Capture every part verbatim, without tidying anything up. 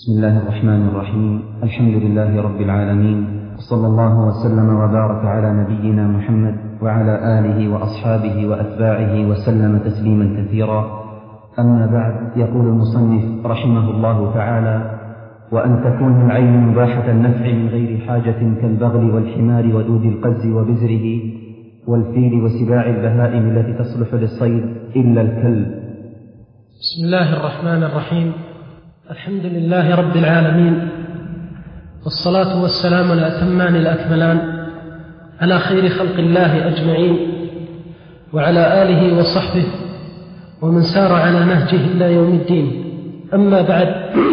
بسم الله الرحمن الرحيم. الحمد لله رب العالمين، وصلى الله وسلم وبارك على نبينا محمد وعلى آله وأصحابه وأتباعه وسلم تسليما كثيرا. أما بعد، يقول المصنف رحمه الله تعالى: وأن تكون العين مباحة النفع من غير حاجة كالبغل والحمار ودود القز وبزره والفيل وسباع البهائم التي تصلح للصيد إلا الكلب. بسم الله الرحمن الرحيم. الحمد لله رب العالمين، والصلاة والسلام الأتمان الأكملان على خير خلق الله أجمعين، وعلى آله وصحبه ومن سار على نهجه إلى يوم الدين. أما بعد،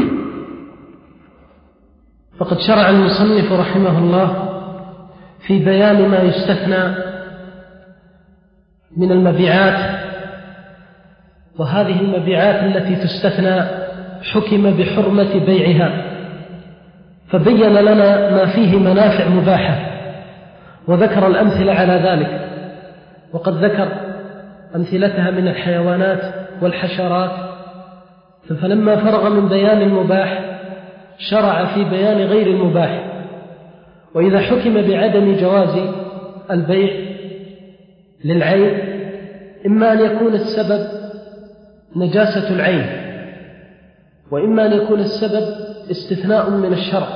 فقد شرع المصنف رحمه الله في بيان ما يستثنى من المبيعات، وهذه المبيعات التي تستثنى حكم بحرمة بيعها، فبين لنا ما فيه منافع مباحة وذكر الأمثلة على ذلك، وقد ذكر أمثلتها من الحيوانات والحشرات. فلما فرغ من بيان المباح شرع في بيان غير المباح. وإذا حكم بعدم جواز البيع للعين، إما أن يكون السبب نجاسة العين، وإما أن يكون السبب استثناء من الشرع،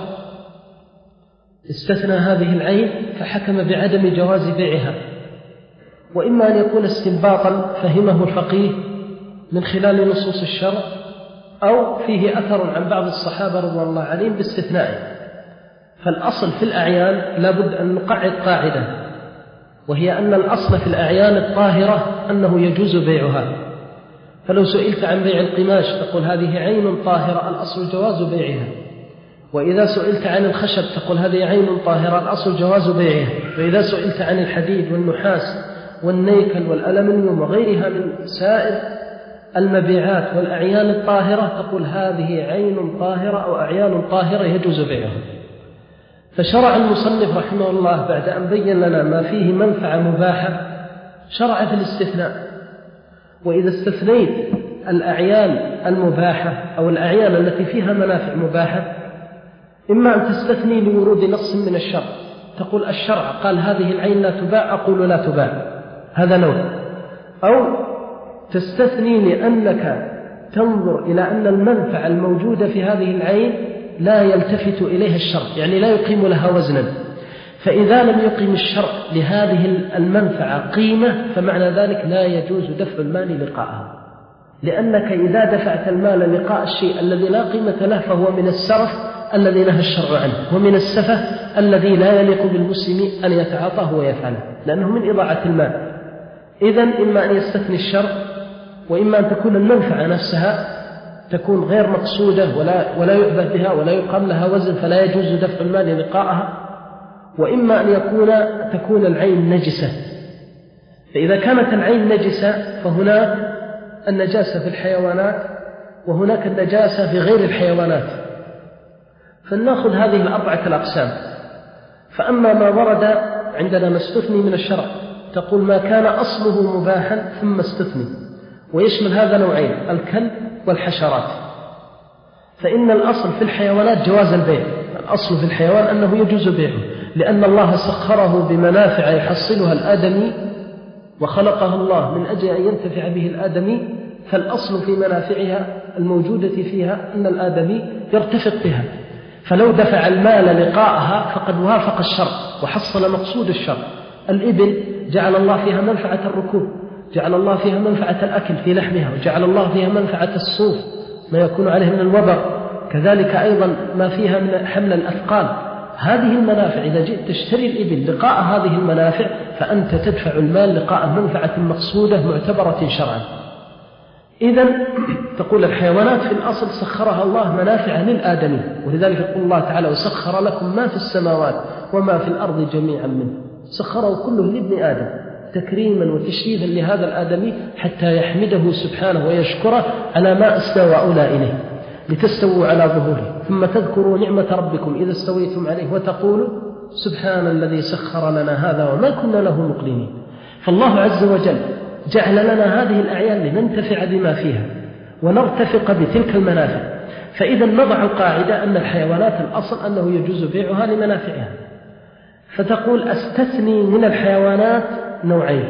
استثنى هذه العين فحكم بعدم جواز بيعها، وإما أن يكون استنباطا فهمه الفقيه من خلال نصوص الشرع، أو فيه أثر عن بعض الصحابة رضي الله عليهم باستثنائه. فالأصل في الأعيان لابد أن نقعد قاعدة، وهي أن الأصل في الأعيان الطاهرة أنه يجوز بيعها. فلو سئلت عن بيع القماش تقول هذه عين طاهرة، الأصل جواز بيعها. وإذا سئلت عن الخشب تقول هذه عين طاهرة، الأصل جواز بيعها. وإذا سئلت عن الحديد والنحاس والنيكل والألمنيوم وغيرها من سائر المبيعات والأعيان الطاهرة تقول هذه عين طاهرة أو أعيان طاهرة يجوز بيعها. فشرع المصنف رحمه الله بعد أن بين لنا ما فيه منفعة مباحة شرع في الاستثناء. وإذا استثنيت الأعيان المباحة أو الأعيان التي فيها منافع مباحة، إما أن تستثني لورود نص من الشرع، تقول الشرع قال هذه العين لا تباع، أقول لا تباع، هذا نوع. أو تستثني لأنك تنظر إلى أن المنفعة الموجودة في هذه العين لا يلتفت إليها الشرع، يعني لا يقيم لها وزنا. فإذا لم يقيم الشرع لهذه المنفعة قيمة فمعنى ذلك لا يجوز دفع المال لقاءها، لأنك إذا دفعت المال لقاء الشيء الذي لا قيمة له فهو من السرف الذي نهى الشرع عنه، ومن السفه الذي لا يليق بالمسلم أن يتعاطاه ويفعله، لأنه من إضاعة المال. إذن إما أن يستثني الشرع، وإما أن تكون المنفعة نفسها تكون غير مقصودة ولا, ولا يؤبه بها ولا يقام لها وزن فلا يجوز دفع المال لقاءها، وإما أن يكون تكون العين نجسة. فإذا كانت العين نجسة فهناك النجاسة في الحيوانات وهناك النجاسة في غير الحيوانات. فلنأخذ هذه الأربعة الأقسام. فأما ما ورد عندنا ما استثني من الشرع تقول ما كان أصله مباحا ثم استثني، ويشمل هذا نوعين: الكلب والحشرات. فإن الأصل في الحيوانات جواز البيع، الأصل في الحيوان أنه يجوز بيعه، لأن الله سخره بمنافع يحصلها الآدمي، وخلقه الله من أجل أن ينتفع به الآدمي. فالأصل في منافعها الموجودة فيها أن الآدمي يرتفق بها. فلو دفع المال لقاءها فقد وافق الشرع وحصل مقصود الشرع. الإبل جعل الله فيها منفعة الركوب، جعل الله فيها منفعة الأكل في لحمها، وجعل الله فيها منفعة الصوف ما يكون عليه من الوبر، كذلك أيضا ما فيها من حمل الأثقال. هذه المنافع إذا جئت تشتري الإبل لقاء هذه المنافع فأنت تدفع المال لقاء منفعة مقصودة معتبرة شرعا. إذن تقول الحيوانات في الأصل سخرها الله منافع للآدمي، ولذلك يقول الله تعالى وسخر لكم ما في السماوات وما في الأرض جميعا منه، سخره كله لابن آدم تكريما وتشريفا لهذا الآدمي حتى يحمده سبحانه ويشكره على ما استوى أولى إليه، لتستووا على ظهوره ثم تذكروا نعمة ربكم إذا استويتم عليه وتقولوا سبحان الذي سخر لنا هذا وما كنا له مقرنين. فالله عز وجل جعل لنا هذه الأعيان لننتفع بما فيها ونرتفق بتلك المنافع. فإذا نضع القاعدة أن الحيوانات الأصل أنه يجوز بيعها لمنافعها، فتقول أستثني من الحيوانات نوعين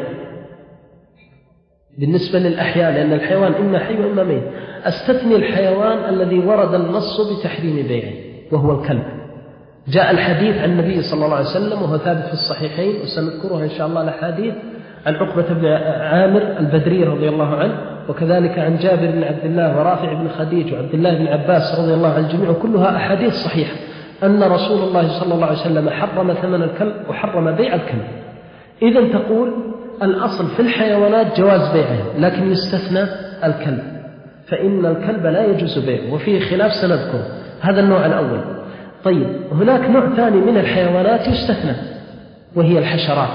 بالنسبة للأحياء، لأن الحيوان إما حي وإما ميت. أستثني الحيوان الذي ورد النص بتحريم بيعه وهو الكلب. جاء الحديث عن النبي صلى الله عليه وسلم وهو ثابت في الصحيحين، وسنذكرها إن شاء الله الأحاديث، عن عقبة بن عامر البدري رضي الله عنه، وكذلك عن جابر بن عبد الله ورافع بن خديج وعبد الله بن عباس رضي الله عن الجميع، وكلها أحاديث صحيحة أن رسول الله صلى الله عليه وسلم حرم ثمن الكلب وحرم بيع الكلب. إذن تقول الأصل في الحيوانات جواز بيعه، لكن يستثنى الكلب، فإن الكلب لا يجوز بيعه، وفيه خلاف سنذكر. هذا النوع الأول. طيب، هناك نوع ثاني من الحيوانات يستثنى وهي الحشرات،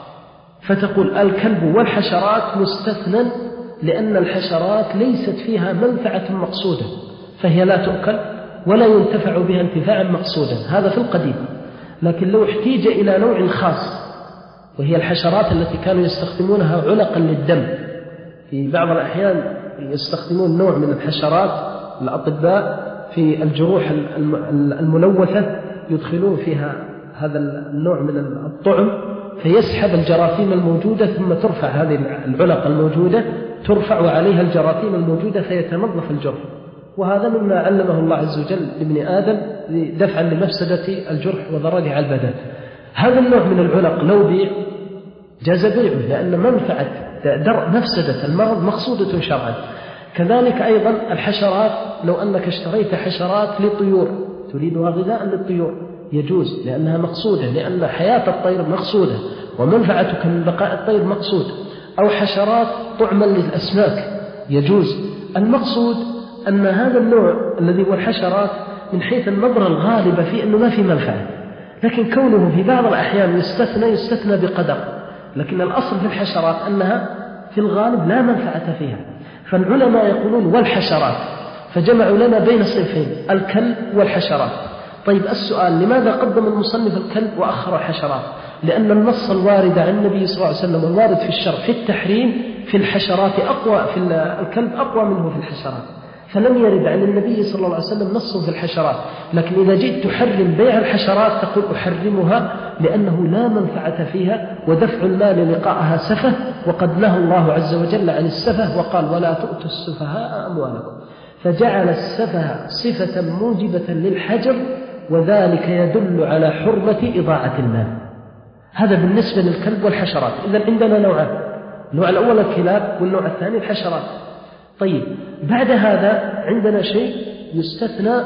فتقول الكلب والحشرات مستثنى لأن الحشرات ليست فيها منفعة مقصودة، فهي لا تؤكل ولا ينتفع بها انتفاعا مقصودا، هذا في القديم. لكن لو احتيج إلى نوع خاص وهي الحشرات التي كانوا يستخدمونها علقا للدم، في بعض الأحيان يستخدمون نوع من الحشرات الأطباء في الجروح الملوثة، يدخلون فيها هذا النوع من الطعم فيسحب الجراثيم الموجودة، ثم ترفع هذه العلق الموجودة ترفع وعليها الجراثيم الموجودة فيتنظف الجرح. وهذا مما علمه الله عز وجل لابن آدم دفعا لمفسدة الجرح وضرره على البدن. هذا النوع من العلق لو بيع جاز بيعه، لأن منفعة درء مفسدة المرض مقصودة شرعا. كذلك أيضا الحشرات، لو أنك اشتريت حشرات للطيور تريدها غذاء للطيور يجوز، لأنها مقصودة، لأن حياة الطير مقصودة ومنفعتك من بقاء الطير مقصود. أو حشرات طعما للأسماك يجوز. المقصود أن هذا النوع الذي هو الحشرات من حيث النظرة الغالبة في أنه ما في منفعة، لكن كونه في بعض الأحيان يستثنى يستثنى بقدر. لكن الأصل في الحشرات أنها في الغالب لا منفعة فيها. فالعلماء يقولون والحشرات، فجمعوا لنا بين صنفين الكلب والحشرات. طيب السؤال، لماذا قدم المصنف الكلب وأخر الحشرات؟ لأن النص الوارد عن النبي صلى الله عليه وسلم والوارد في الشرع في التحريم في الحشرات أقوى، في الكلب أقوى منه في الحشرات، فلم يرد عن النبي صلى الله عليه وسلم نص في الحشرات. لكن إذا جئت تحرم بيع الحشرات تقول أحرمها لأنه لا منفعة فيها، ودفع المال لقاءها سفه، وقد نهى الله عز وجل عن السفه وقال ولا تؤتوا السفهاء أموالكم، فجعل السفه صفة موجبة للحجر، وذلك يدل على حرمة إضاعة المال. هذا بالنسبة للكلب والحشرات. إذن عندنا نوعان، النوع الأول الكلاب والنوع الثاني الحشرات. طيب بعد هذا عندنا شيء يستثنى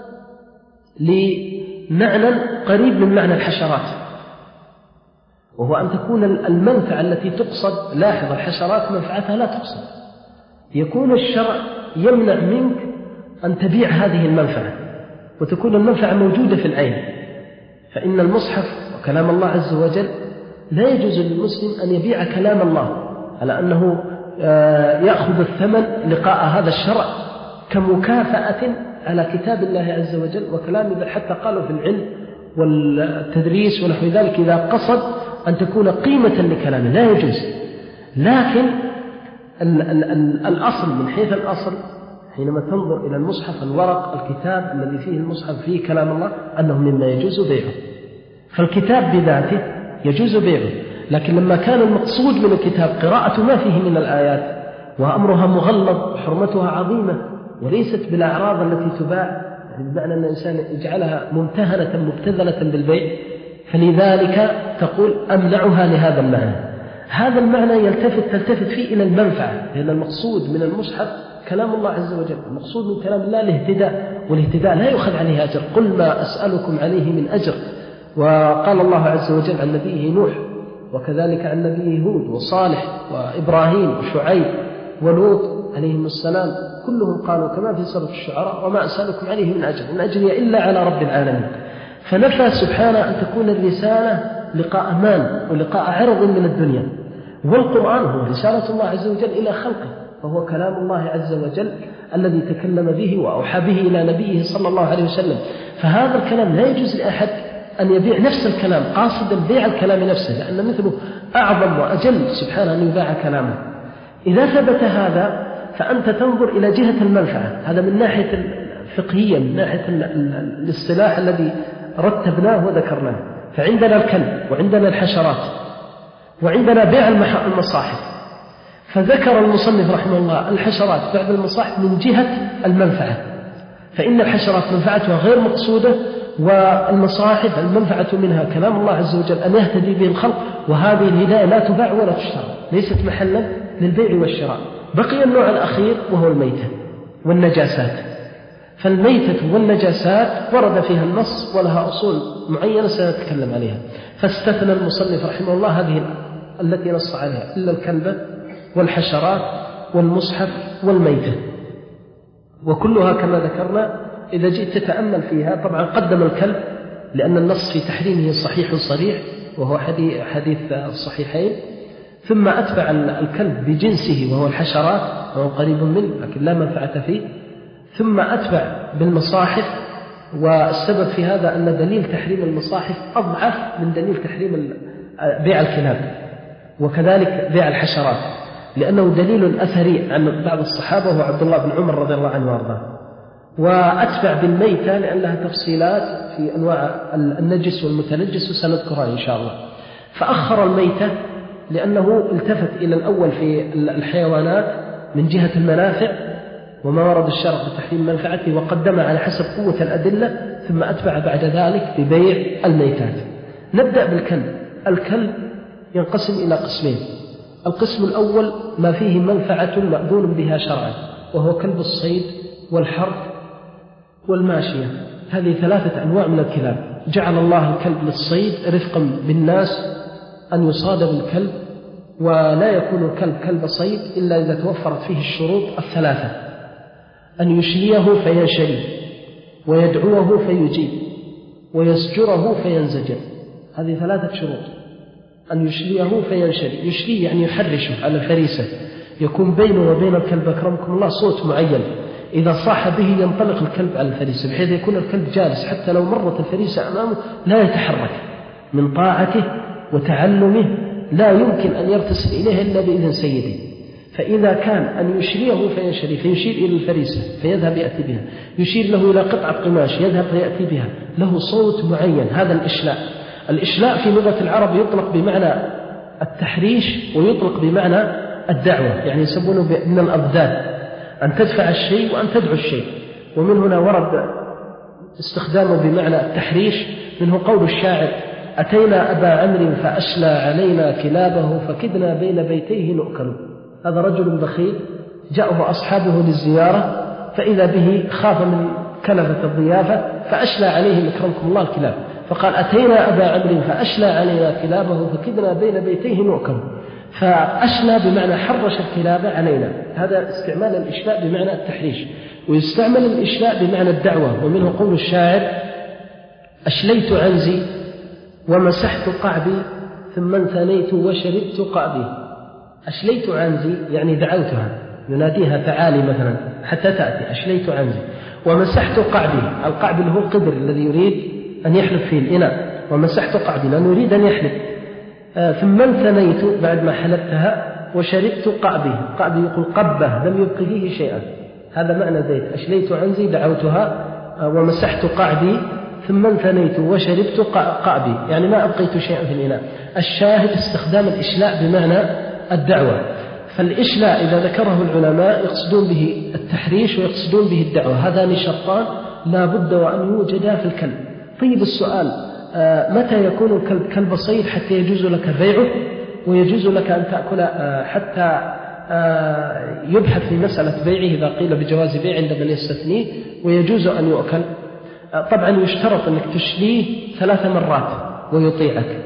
لمعنى قريب من معنى الحشرات، وهو أن تكون المنفعة التي تقصد، لاحظ الحشرات منفعتها لا تقصد، يكون الشرع يمنع منك أن تبيع هذه المنفعة، وتكون المنفعة موجودة في العين. فإن المصحف وكلام الله عز وجل لا يجوز للمسلم أن يبيع كلام الله على أنه يأخذ الثمن لقاء هذا الشرع كمكافأة على كتاب الله عز وجل وكلام، حتى قالوا في العلم والتدريس ونحو ذلك إذا قصد أن تكون قيمة لكلامه لا يجوز. لكن ال ال ال الأصل من حيث الأصل حينما تنظر إلى المصحف الورق الكتاب الذي فيه المصحف فيه كلام الله أنه مما يجوز بيعه، فالكتاب بذاته يجوز بيعه. لكن لما كان المقصود من الكتاب قراءة ما فيه من الآيات وأمرها مغلظ وحرمتها عظيمة وليست بالأعراض التي تباع، يعني بمعنى أن الإنسان يجعلها ممتهنة مبتذلة بالبيع، فلذلك تقول أمنعها لهذا المعنى. هذا المعنى يلتفت تلتفت فيه إلى المنفعة، لأن المقصود من المصحف كلام الله عز وجل، المقصود من كلام الله الاهتداء، والاهتداء لا يؤخذ عليه أجر. قل ما أسألكم عليه من أجر. وقال الله عز وجل عن نبيه نوح، وكذلك عن نبيه هود وصالح وإبراهيم وشعيب ولوط عليهم السلام، كلهم قالوا كما في سورة الشعراء وما أسألكم عليه من أجر إن أجري إلا على رب العالمين. فنفى سبحانه أن تكون الرسالة لقاء مال ولقاء عرض من الدنيا، والقرآن هو رسالة الله عز وجل إلى خلقه، فهو كلام الله عز وجل الذي تكلم به وأوحى به إلى نبيه صلى الله عليه وسلم. فهذا الكلام لا يجوز لأحد أن يبيع نفس الكلام قاصدا بيع الكلام نفسه، لأن مثله أعظم وأجل سبحانه أن يباع كلامه. إذا ثبت هذا فأنت تنظر إلى جهة المنفعة، هذا من ناحية فقهيا من ناحية الاصطلاح الذي رتبناه وذكرناه. فعندنا الكلب وعندنا الحشرات وعندنا بيع المصاحف. فذكر المصنف رحمه الله الحشرات بعد المصاحف من جهة المنفعة، فإن الحشرات منفعتها غير مقصودة، والمصاحف المنفعة منها كلام الله عز وجل أن يهتدي به الخلق، وهذه الهداية لا تباع ولا تشترى، ليست محلا للبيع والشراء. بقي النوع الأخير وهو الميتة والنجاسات. فالميتة والنجاسات ورد فيها النص ولها أصول معينة سنتكلم عليها. فاستثنى المصنف رحمه الله هذه التي نص عليها إلا الكلبة والحشرات والمصحف والميتة، وكلها كما ذكرنا إذا جئت تتأمل فيها. طبعا قدم الكلب لأن النص في تحريمه صحيح صريح وهو حديث الصحيحين، ثم أتبع الكلب بجنسه وهو الحشرات وهو قريب منه لكن لا منفعة فيه، ثم أتبع بالمصاحف. والسبب في هذا أن دليل تحريم المصاحف أضعف من دليل تحريم بيع الكلاب وكذلك بيع الحشرات، لأنه دليل أثري عن بعض الصحابة وهو عبد الله بن عمر رضي الله عنه وارضاه. وأتبع بالميتة لأن لها تفصيلات في أنواع النجس والمتنجس وسنذكرها إن شاء الله. فأخر الميتة لأنه التفت إلى الأول في الحيوانات من جهة المنافع وما ورد الشرع بتحريم منفعته، وقدم على حسب قوة الأدلة، ثم أتبع بعد ذلك ببيع الميتات. نبدأ بالكلب. الكلب ينقسم إلى قسمين. القسم الأول ما فيه منفعة مأذون بها شرعا، وهو كلب الصيد والحرث والماشية. هذه ثلاثة أنواع من الكلاب. جعل الله الكلب للصيد رفقا بالناس أن يصاد بالكلب، ولا يكون الكلب كلب صيد إلا إذا توفرت فيه الشروط الثلاثة: أن يشليه فينشري، ويدعوه فيجيب، ويزجره فينزجر. هذه ثلاثة شروط. أن يشليه فينشري، يشليه يعني يحرشه على الفريسة، يكون بينه وبين الكلب أكرمكم الله صوت معين، إذا صاح به ينطلق الكلب على الفريسة بحيث يكون الكلب جالس حتى لو مرت الفريسة أمامه لا يتحرك من طاعته وتعلمه، لا يمكن أن يرتسل إليه إلا بإذن سيده. فإذا كان أن يشليه فينشري فيشير إلى الفريسة فيذهب يأتي بها، يشير له إلى قطعة قماش يذهب فيأتي بها، له صوت معين، هذا الإشلاء. الإشلاء في لغة العرب يطلق بمعنى التحريش ويطلق بمعنى الدعوة، يعني يسمونه من الأضداد، أن تدفع الشيء وأن تدعو الشيء. ومن هنا ورد استخدامه بمعنى التحريش، منه قول الشاعر: أتينا أبا عمرو فأشلى علينا كلابه فكدنا بين بيتيه نؤكل. هذا رجل بخيل جاءه أصحابه للزيارة فإذا به خاف من كلفة الضيافة فأشلى عليهم أكرمكم الله الكلاب، فقال: أتينا أبا عمرو فأشلى علينا كلابه فكدنا بين بيتيه نؤكل. فأشلى بمعنى حرش الكلاب علينا، هذا استعمال الإشلاء بمعنى التحريش. ويستعمل الإشلاء بمعنى الدعوة، ومنه قول الشاعر: أشليت عنزي ومسحت قعبي ثم انثنيت وشربت قعبي. أشليت عنزي يعني دعوتها، يناديها تعالي مثلا حتى تأتي، أشليت عنزي. ومسحت قعبي، القعب اللي هو القدر الذي يريد أن يحلب فيه الإناء، ومسحت قعبي لأنه يريد أن يحلب. آه ثم انثنيت بعد ما حلبتها، وشربت قعبي. قعبي يقول قبه لم يبق فيه شيئا، هذا معنى زيت. أشليت عنزي دعوتها، آه ومسحت قعبي ثم انثنيت وشربت قعبي، يعني ما أبقيت شيئا في الإناء. الشاهد استخدام الإشلاء بمعنى الدعوة. فالإشلاء إذا ذكره العلماء يقصدون به التحريش ويقصدون به الدعوة، هذان شرطان لا بد وأن يوجدا في الكلب. طيب السؤال: آه متى يكون الكلب كلب صيد حتى يجوز لك بيعه ويجوز لك أن تأكل آه حتى آه يبحث في مسألة بيعه إذا قيل بجواز بيع عند من يستثنيه ويجوز أن يؤكل؟ آه طبعا يشترط أنك تشليه ثلاث مرات ويطيعك،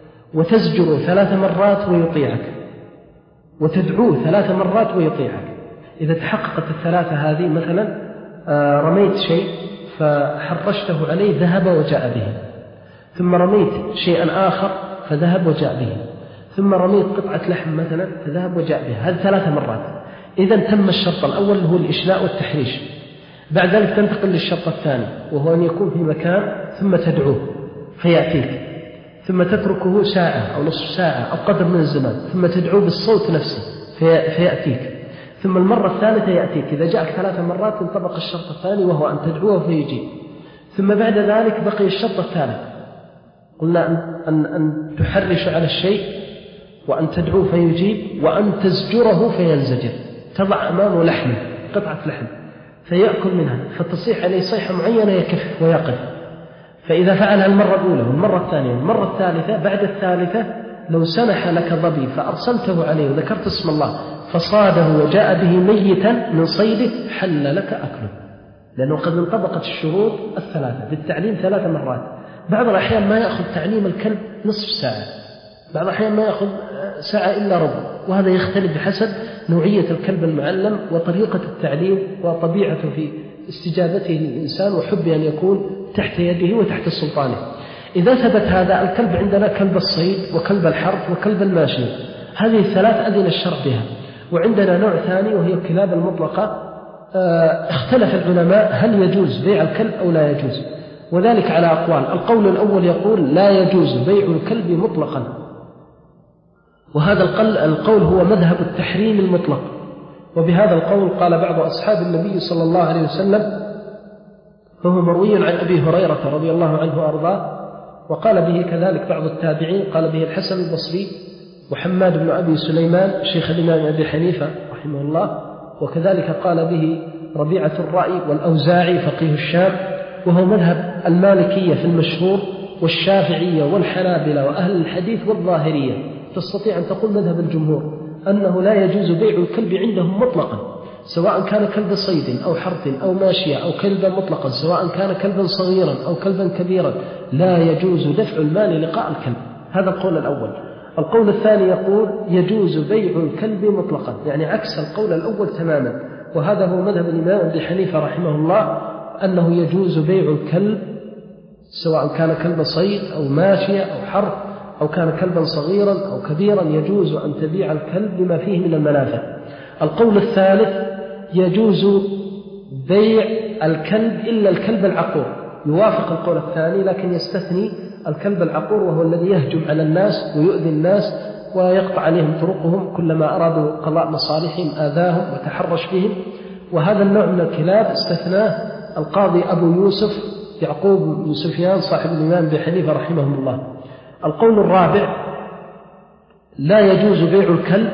وتزجره ثلاث مرات ويطيعك، وتدعوه ثلاث مرات ويطيعك. إذا تحققت الثلاثة هذه، مثلا آه رميت شيء فحرشته عليه ذهب وجاء به، ثم رميت شيئا آخر فذهب وجاء به، ثم رميت قطعة لحم مثلا فذهب وجاء به، هذه ثلاث مرات. إذا تم الشرط الأول هو الإشلاء والتحريش. بعد ذلك تنتقل للشرط الثاني وهو أن يكون في مكان ثم تدعوه فيأتيك، ثم تتركه ساعة أو نصف ساعة أو قدر من الزمان، ثم تدعوه بالصوت نفسه في... فيأتيك، ثم المرة الثالثة يأتيك إذا جاءك ثلاث مرات ينطبق الشرط الثاني وهو أن تدعوه فيجيب. ثم بعد ذلك بقي الشرط الثالث، قلنا أن, أن تحرش على الشيء وأن تدعوه فيجيب وأن تزجره فينزجر، تضع أمامه لحم قطعة لحم فيأكل منها فتصيح عليه صيحة معينة يكف ويقف. فإذا فعلها المرة الأولى والمرة الثانية والمرة الثالثة، بعد الثالثة لو سنح لك ظبي فأرسلته عليه وذكرت اسم الله فصاده وجاء به ميتا من صيده حل لك أكله، لأنه قد انطبقت الشروط الثلاثة بالتعليم ثلاث مرات. بعض الأحيان ما يأخذ تعليم الكلب نصف ساعة، بعض الأحيان ما يأخذ ساعة إلا ربع، وهذا يختلف بحسب نوعية الكلب المعلم وطريقة التعليم وطبيعته في استجابته للإنسان وحب أن يكون تحت يده وتحت سلطانه. إذا ثبت هذا الكلب عندنا كلب الصيد وكلب الحرث وكلب الماشي، هذه الثلاث أذن الشرع بها. وعندنا نوع ثاني وهي الكلاب المطلقة، اختلف العلماء هل يجوز بيع الكلب أو لا يجوز، وذلك على أقوال. القول الأول يقول لا يجوز بيع الكلب مطلقا، وهذا القول هو مذهب التحريم المطلق، وبهذا القول قال بعض أصحاب النبي صلى الله عليه وسلم، فهو مروي عن أبي هريرة رضي الله عنه وأرضاه، وقال به كذلك بعض التابعين، قال به الحسن البصري وحماد بن أبي سليمان شيخ الإمام أبي حنيفة رحمه الله، وكذلك قال به ربيعة الرأي والأوزاعي فقيه الشام، وهو مذهب المالكية في المشهور والشافعية والحنابلة وأهل الحديث والظاهرية. تستطيع أن تقول مذهب الجمهور أنه لا يجوز بيع الكلب عندهم مطلقا، سواء كان كلب صيد أو حرث أو ماشية أو كلبا مطلقا، سواء كان كلبا صغيرا أو كلبا كبيرا، لا يجوز دفع المال لقاء الكلب. هذا القول الأول. القول الثاني يقول يجوز بيع الكلب مطلقا، يعني عكس القول الأول تماما، وهذا هو مذهب الإمام أبي حنيفة رحمه الله، أنه يجوز بيع الكلب سواء كان كلب صيد أو ماشية أو حرث أو كان كلبا صغيرا أو كبيرا، يجوز أن تبيع الكلب بما فيه من المنافع. القول الثالث يجوز بيع الكلب إلا الكلب العقور، يوافق القول الثاني لكن يستثني الكلب العقور، وهو الذي يهجم على الناس ويؤذي الناس ويقطع عليهم طرقهم، كلما أرادوا قضاء مصالحهم آذاهم وتحرش بهم. وهذا النوع من الكلاب استثناه القاضي أبو يوسف يعقوب بن سفيان صاحب الإمام أبي حنيفة رحمه الله. القول الرابع لا يجوز بيع الكلب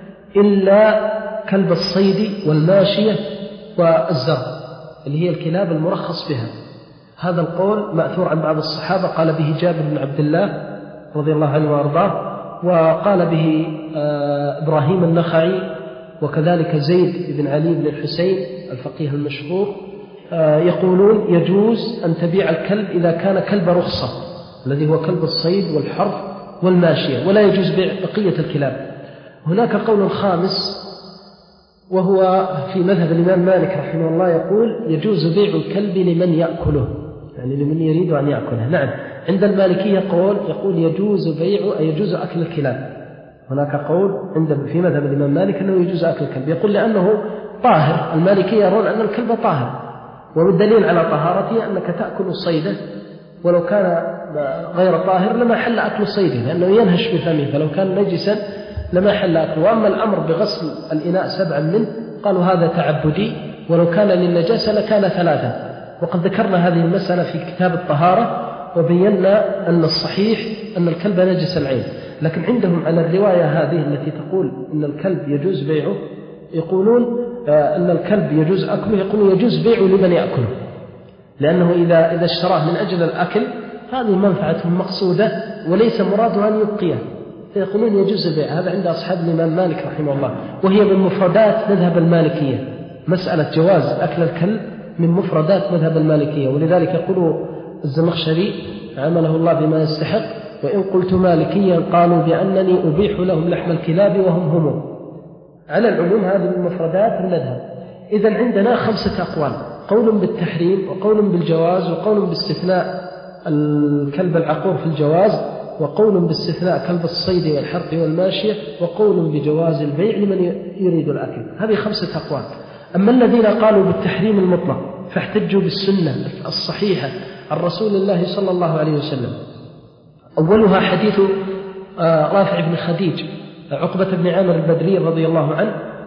إلا كلب الصيد والماشية والزرع، اللي هي الكلاب المرخص بها. هذا القول مأثور عن بعض الصحابة، قال به جابر بن عبد الله رضي الله عنه وأرضاه، وقال به إبراهيم النخعي، وكذلك زيد بن علي بن الحسين الفقيه المشهور، يقولون يجوز أن تبيع الكلب إذا كان كلب رخصة الذي هو كلب الصيد والحرث والماشية، ولا يجوز بيع بقية الكلاب. هناك قول خامس وهو في مذهب الإمام مالك رحمه الله، يقول يجوز بيع الكلب لمن يأكله، يعني لمن يريد أن يأكله. نعم، عند المالكية قول يقول يجوز بيع يجوز أكل الكلاب. هناك قول عند في مذهب الإمام مالك أنه يجوز أكل الكلب، يقول لأنه طاهر. المالكية يرون أن الكلب طاهر، والدليل على طهارته أنك تأكل الصيدة، ولو كان غير طاهر لما حل أكل الصيد لأنه ينهش بفمه، فلو كان نجسا لما حل أكله. وأما الأمر بغسل الإناء سبعا منه قالوا هذا تعبدي، ولو كان للنجاسة لكان ثلاثا. وقد ذكرنا هذه المسألة في كتاب الطهارة، وبينا أن الصحيح أن الكلب نجس العين، لكن عندهم على الرواية هذه التي تقول أن الكلب يجوز بيعه، يقولون أن الكلب يجوز أكله، يقولون يجوز بيعه لمن يأكله، لأنه إذا إذا اشتراه من أجل الأكل هذه منفعته مقصودة وليس مراده أن يبقيه، فيقولون يجوز البيع. هذا عند أصحاب الإمام مالك رحمه الله، وهي من مفردات مذهب المالكية، مسألة جواز أكل الكلب من مفردات مذهب المالكية. ولذلك يقول الزمخشري عمله الله بما يستحق، وإن قلت مالكيا قالوا بأنني أبيح لهم لحم الكلاب وهم هم. على العموم هذه من مفردات المذهب. إذن عندنا خمسة أقوال، قول بالتحريم وقول بالجواز وقول باستثناء الكلب العقور في الجواز وقول باستثناء كلب الصيد والحرث والماشية وقول بجواز البيع لمن يريد الأكل. هذه خمسة أقوال. أما الذين قالوا بالتحريم المطلق فاحتجوا بالسنة الصحيحة عن رسول الله صلى الله عليه وسلم. أولها حديث رافع بن خديج عقبة بن عامر البدري رضي الله عنه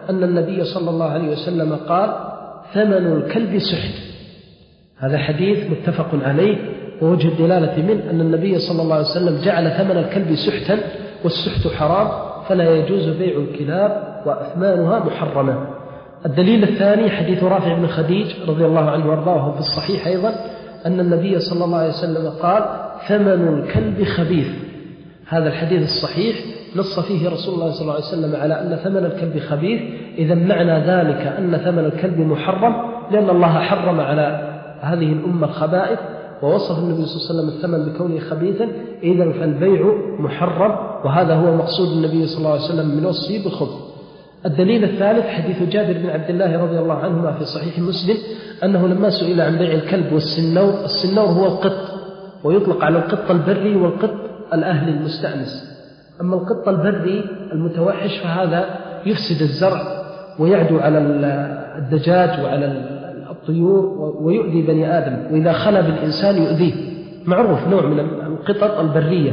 أن النبي صلى الله عليه وسلم قال ثمن الكلب سحت. هذا حديث متفق عليه، ووجه الدلالة منه أن النبي صلى الله عليه وسلم جعل ثمن الكلب سحتا، والسحت حرام فلا يجوز بيع الكلاب وأثمانها محرمة. الدليل الثاني حديث رافع بن خديج رضي الله عنه وارضاه في الصحيح أيضا أن النبي صلى الله عليه وسلم قال ثمن الكلب خبيث. هذا الحديث الصحيح نص فيه رسول الله صلى الله عليه وسلم على أن ثمن الكلب خبيث. إذا معنى ذلك أن ثمن الكلب محرم، لأن الله حرم على هذه الأمة الخبائث، ووصف النبي صلى الله عليه وسلم الثمن بكونه خبيثا. إذا فالبيع محرم، وهذا هو مقصود النبي صلى الله عليه وسلم من وصفه بالخبث. الدليل الثالث حديث جابر بن عبد الله رضي الله عنهما في صحيح مسلم أنه لما سئل عن بيع الكلب والسنور، السنور هو القط، ويطلق على القط البري والقط الأهلي المستأنس. أما القط البري المتوحش فهذا يفسد الزرع ويعدو على الدجاج وعلى الطيور ويؤذي بني آدم، وإذا خلى بالإنسان يؤذيه، معروف نوع من القطط البرية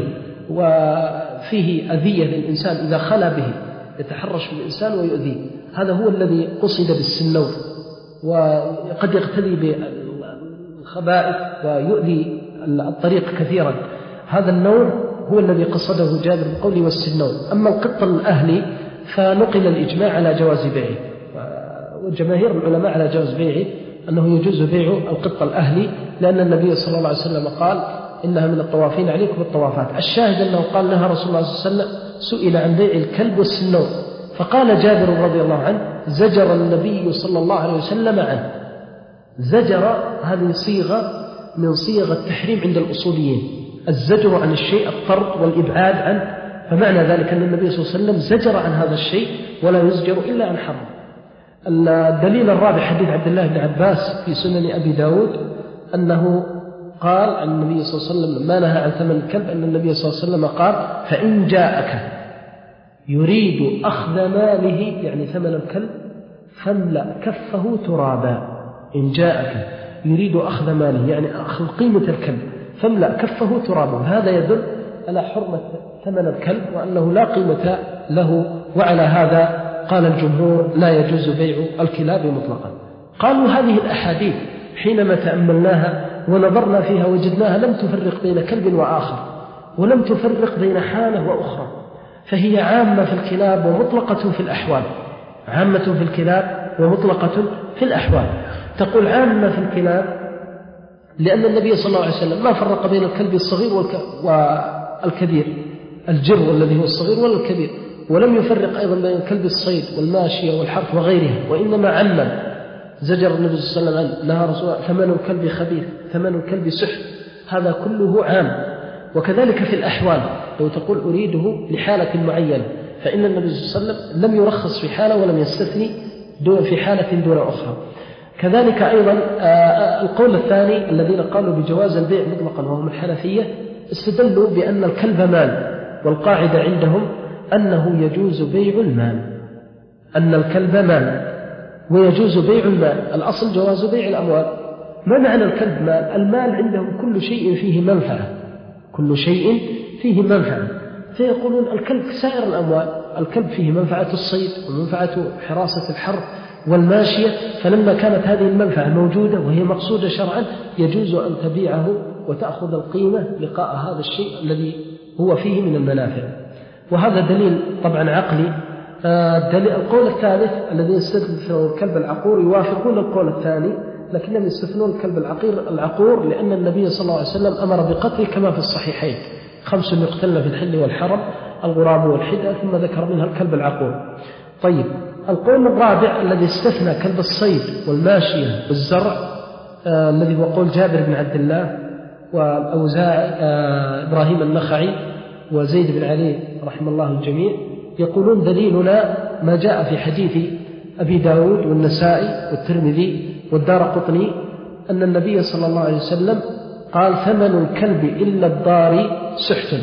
وفيه أذية للإنسان إذا خلى به، يتحرش بالإنسان ويؤذيه. هذا هو الذي قصد بالسنور، وقد يقتدي بالخبائث ويؤذي الطريق كثيرا. هذا النوع هو الذي قصده جابر بقوله والسنور. أما القط الأهلي فنقل الإجماع على جواز بيعه، وجماهير العلماء على جواز بيعه، أنه يجوز بيع القط الأهلي، لأن النبي صلى الله عليه وسلم قال إنها من الطوافين عليكم بالطوافات. الشاهد أنه قال نهى رسول الله صلى الله عليه وسلم سئل عن بيع الكلب والسنور، فقال جابر رضي الله عنه زجر النبي صلى الله عليه وسلم عنه. زجر هذه صيغة من صيغ التحريم عند الأصوليين، الزجر عن الشيء الطرد والإبعاد عنه، فمعنى ذلك أن النبي صلى الله عليه وسلم زجر عن هذا الشيء ولا يزجر إلا عن حرم. الدليل الرابع حديث عبد الله بن عباس في سنن أبي داود أنه قال عن النبي صلى الله عليه وسلم ما نهى عن ثمن الكلب، أن النبي صلى الله عليه وسلم قال فإن جاءك يريد أخذ ماله، يعني ثمن الكلب، فاملأ كفه ترابا. إن جاءك يريد أخذ ماله يعني أخذ قيمة الكلب، فاملأ كفه ترابا. هذا يدل على حرمة ثمن الكلب وأنه لا قيمة له، وعلى هذا قال الجمهور لا يجوز بيع الكلاب مطلقا. قالوا هذه الأحاديث حينما تأملناها ونظرنا فيها وجدناها لم تفرق بين كلب وآخر، ولم تفرق بين حالة وأخرى، فهي عامة في الكلاب ومطلقة في الأحوال. عامة في الكلاب ومطلقة في الأحوال. تقول عامة في الكلاب لأن النبي صلى الله عليه وسلم ما فرق بين الكلب الصغير والكبير، الجر الذي هو الصغير ولا الكبير، ولم يفرق أيضا بين الكلب الصيد والماشية والحرث وغيرها، وإنما عمم. زجر النبي صلى الله عليه وسلم نهى رسول الله ثمن الكلب خبيث، ثمن الكلب سحت، هذا كله عام. وكذلك في الأحوال، لو تقول أريده لحالة معينة، فإن النبي صلى الله عليه وسلم لم يرخص في حالة ولم يستثني دون في حالة دون أخرى. كذلك أيضا القول الثاني الذين قالوا بجواز البيع مطلقا وهم الحنفية استدلوا بأن الكلب مال، والقاعدة عندهم أنه يجوز بيع المال، أن الكلب مال ويجوز بيع المال. الأصل جواز بيع الأموال. ما معنى الكلب مال؟ المال عندهم كل شيء فيه منفعة، كل شيء فيه منفعة، فيقولون الكلب سائر الأموال. الكلب فيه منفعة الصيد ومنفعة حراسة الحرب والماشية، فلما كانت هذه المنفعة موجودة وهي مقصودة شرعا يجوز أن تبيعه وتأخذ القيمة لقاء هذا الشيء الذي هو فيه من المنافع. وهذا دليل طبعا عقلي. القول الثالث الذي يستثنون الكلب العقور يوافقون القول الثاني، لكنهم يستثنون الكلب العقير العقور لأن النبي صلى الله عليه وسلم أمر بقتله كما في الصحيحين، خمس يقتلن في الحل والحرم، الغراب والحدة، ثم ذكر منها الكلب العقور. طيب القول الرابع الذي استثنى كلب الصيد والماشية والزرع آه الذي هو قول جابر بن عبد الله والأوزاعي آه إبراهيم النخعي وزيد بن علي رحمه الله الجميع، يقولون دليلنا ما جاء في حديث أبي داود والنسائي والترمذي والدارقطني أن النبي صلى الله عليه وسلم قال ثمن الكلب إلا الضاري سحت،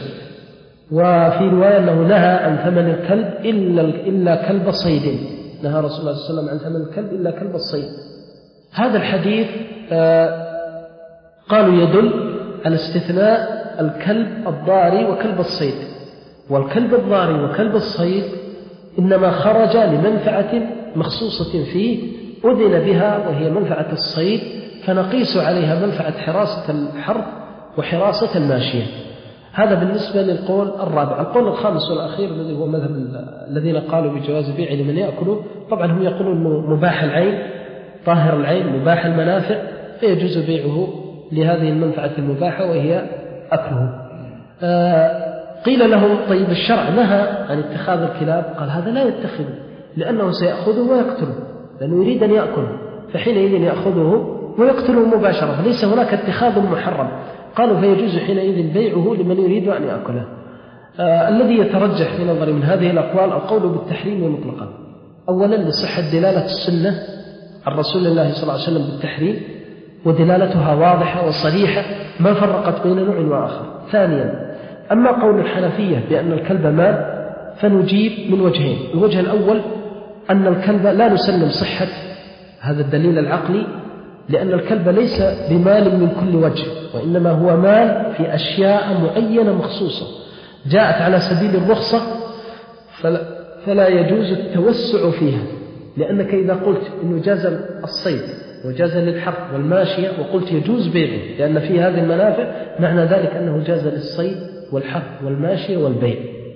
وفي رواية أنه نهى عن ثمن الكلب إلا, إلا كلب صيد، نهى رسول الله صلى الله عليه وسلم عن ثمن الكلب إلا كلب الصيد. هذا الحديث آه قالوا يدل على استثناء الكلب الضاري وكلب الصيد، والكلب الضاري وكلب الصيد إنما خرج لمنفعة مخصوصة فيه أذن بها وهي منفعة الصيد، فنقيس عليها منفعة حراسة الحرث وحراسة الماشية. هذا بالنسبة للقول الرابع. القول الخامس والأخير الذي هو مذهب الذين قالوا بجواز بيع لمن يأكله، طبعا هم يقولون مباح العين طاهر العين مباح المنافع، فيجوز بيعه لهذه المنفعة المباحة وهي أكله. آه قيل لهم طيب الشرع نهى عن اتخاذ الكلاب، قال هذا لا يتخذه لأنه سيأخذه ويقتله، لأنه يريد أن يأكله، فحينئذ يأخذه ويقتله مباشرة، فليس هناك اتخاذ محرم. قالوا فيجوز حينئذ بيعه لمن يريد أن يأكله. آه الذي يترجح في نظري من هذه الأقوال القول بالتحريم مطلقا، أولا لصحة دلالة السنة عن رسول الله صلى الله عليه وسلم بالتحريم، ودلالتها واضحة وصريحة ما فرقت بين نوع وآخر. ثانيا أما قول الحنفية بأن الكلب مال فنجيب من وجهين. الوجه الأول أن الكلب لا نسلم صحة هذا الدليل العقلي، لأن الكلب ليس بمال من كل وجه، وإنما هو مال في أشياء معينة مخصوصة جاءت على سبيل الرخصة، فلا, فلا يجوز التوسع فيها. لأنك إذا قلت إنه جاز الصيد وجاز للحرث والماشية وقلت يجوز بيعه لأن في هذه المنافع، معنى ذلك أنه جاز للصيد والحرث والماشية والبيع،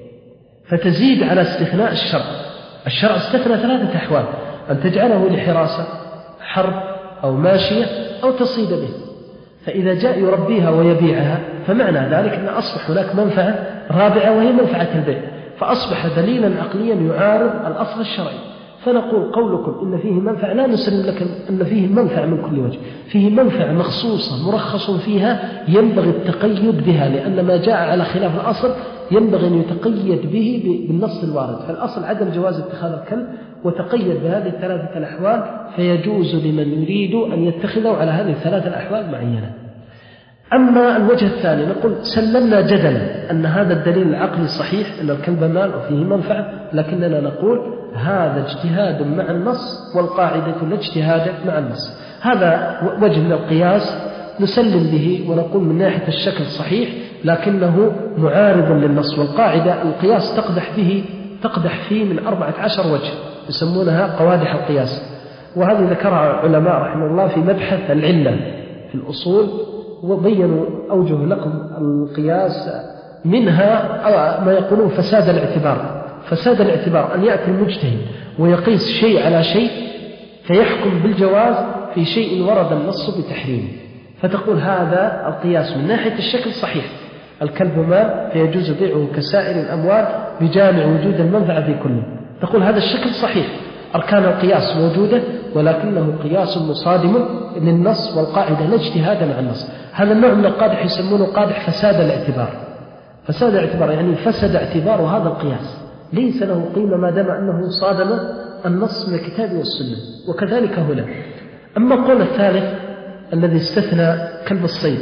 فتزيد على استثناء الشرع. الشرع استثنى ثلاثة أحوال: أن تجعله لحراسة حرث أو ماشية أو تصيد به. فإذا جاء يربيها ويبيعها فمعنى ذلك أن أصبح هناك منفعة رابعة وهي منفعة البيع، فأصبح دليلا عقليا يعارض الأصل الشرعي. فنقول قولكم إن فيه منفعة لا نسلم لكم أن فيه منفعة من كل وجه، فيه منفعة مخصوصة مرخص فيها ينبغي التقيد بها، لأن ما جاء على خلاف الأصل ينبغي أن يتقيد به بالنص الوارد. فالأصل عدم جواز اتخاذ الكلب، وتقيد بهذه الثلاثة الأحوال، فيجوز لمن يريد أن يتخذه على هذه الثلاثة الأحوال معينة. أما الوجه الثاني نقول سلمنا جدلا أن هذا الدليل العقلي صحيح أن الكلب مال وفيه منفعة، لكننا نقول هذا اجتهاد مع النص، والقاعدة لا اجتهاد مع النص. هذا وجه من القياس نسلم به ونقول من ناحية الشكل صحيح، لكنه معارض للنص. والقاعدة القياس تقدح به تقدح فيه من أربعة عشر وجه يسمونها قوادح القياس، وهذه ذكرها علماء رحمه الله في مبحث العلة في الأصول، وبينوا أوجه نقض القياس، منها ما يقولون فساد الاعتبار. فساد الاعتبار أن يأتي المجتهد ويقيس شيء على شيء فيحكم بالجواز في شيء ورد النص بتحريمه، فتقول هذا القياس من ناحية الشكل صحيح، الكلب مال فيجوز بيعه كسائر الأموال بجامع وجود المنفعة في كله. تقول هذا الشكل صحيح، أركان القياس موجودة، ولكنه قياس مصادم للنص، والقاعدة لا اجتهاد مع النص. هذا النوع من القادح يسمونه قادح فساد الاعتبار. فساد الاعتبار يعني فسد اعتبار هذا القياس، ليس له قيمة ما دام أنه صادم النص من الكتاب والسنة. وكذلك هنا. أما القول الثالث الذي استثنى كلب الصيد،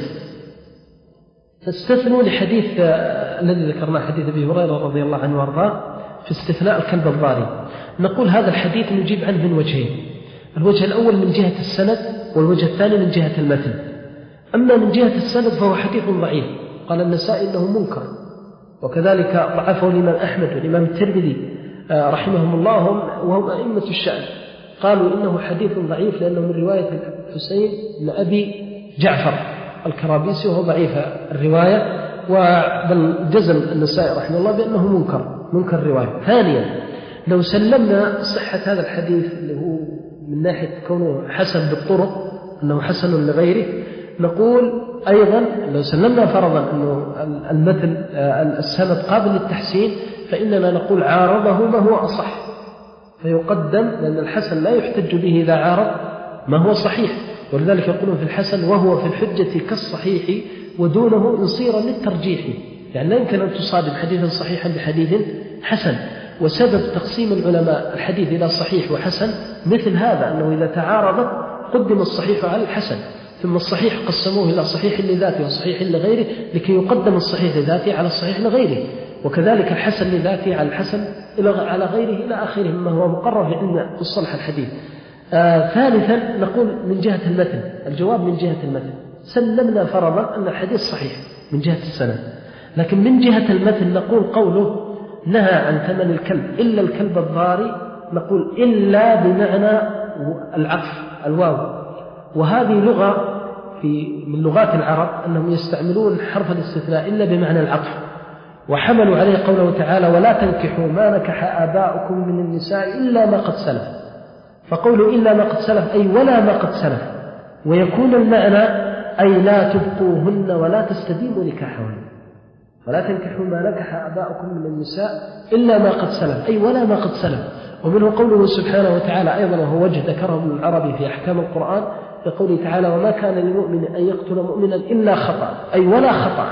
فاستثنوا لحديث الذي ذكرناه حديث أبي هريرة رضي الله عنه وارضاه في استثناء الكلب الضاري. نقول هذا الحديث نجيب عنه من وجهين: الوجه الأول من جهة السند، والوجه الثاني من جهة المتن. أما من جهة السند فهو حديث ضعيف، قال النسائي إنه منكر، وكذلك ضعفه الإمام أحمد والإمام الترمذي رحمهم الله وهم أئمة الشأن، قالوا إنه حديث ضعيف لأنه من رواية الحسين بن أبي جعفر الكرابيسي، وهو ضعيف الرواية، وبل جزم النسائي رحمه الله بأنه منكر منكر الرواية. ثانيا لو سلمنا صحة هذا الحديث اللي هو من ناحية كونه حسن بالطرق أنه حسن لغيره، نقول أيضا لو سلمنا فرضا أنه المثل السند قابل للتحسين، فإننا نقول عارضه ما هو أصح فيقدم، لأن الحسن لا يحتج به إذا عارض ما هو صحيح. ولذلك يقولون في الحسن وهو في الحجة كالصحيح ودونه يصير للترجيح، يعني لا يمكن أن تصادم حديثا صحيحا بحديث حسن. وسبب تقسيم العلماء الحديث إلى صحيح وحسن مثل هذا، أنه إذا تعارضت قدم الصحيح على الحسن، ثم الصحيح قسموه إلى صحيح لذاته وصحيح لغيره لكي يقدم الصحيح لذاته على الصحيح لغيره، وكذلك الحسن لذاته على الحسن على غيره إلى آخره مما هو مقرر في علم مصطلح الحديث. آه ثالثا نقول من جهة المتن، الجواب من جهة المتن سلمنا فرضا أن الحديث صحيح من جهة السند، لكن من جهة المتن نقول قوله نهى عن ثمن الكلب إلا الكلب الضاري نقول إلا بمعنى العطف الواو، وهذه لغة في من لغات العرب أنهم يستعملون حرف الاستثناء إلا بمعنى العطف، وحملوا عليه قوله تعالى ولا تنكحوا ما نكح آباؤكم من النساء إلا ما قد سلف، فقولوا إلا ما قد سلف أي ولا ما قد سلف، ويكون المعنى أي لا تبقوهن ولا تستديموا نكاحهن، ولا تنكحوا ما نكح آباؤكم من النساء إلا ما قد سلف أي ولا ما قد سلف. ومنه قوله سبحانه وتعالى أيضا، وهو وجه ذكره ابن العربي في أحكام القرآن بقوله تعالى وما كان لمؤمن أن يقتل مؤمنا إلا خطأ أي ولا خطأ،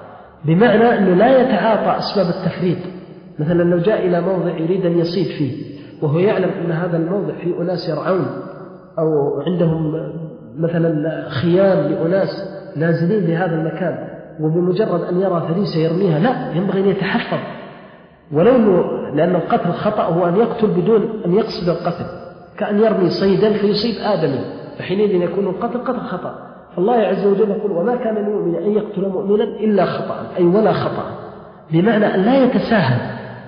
بمعنى أنه لا يتعاطى أسباب التفريط. مثلا لو جاء إلى موضع يريد أن يصيد فيه وهو يعلم أن هذا الموضع فيه أناس يرعون أو عندهم مثلا خيام لأناس نازلين بهذا المكان، وبمجرد أن يرى فريسة يرميها، لا، ينبغي أن يتحفظ، ولو لأن القتل خطأ هو أن يقتل بدون أن يقصد القتل، كأن يرمي صيدا فيصيب آدمي، فحينئذ يكون القتل قتل خطأ. فالله عز وجل يقول وما كان للمؤمن أن يقتل مؤمنا إلا خطأ أي ولا خطأ، بمعنى أن لا يتساهل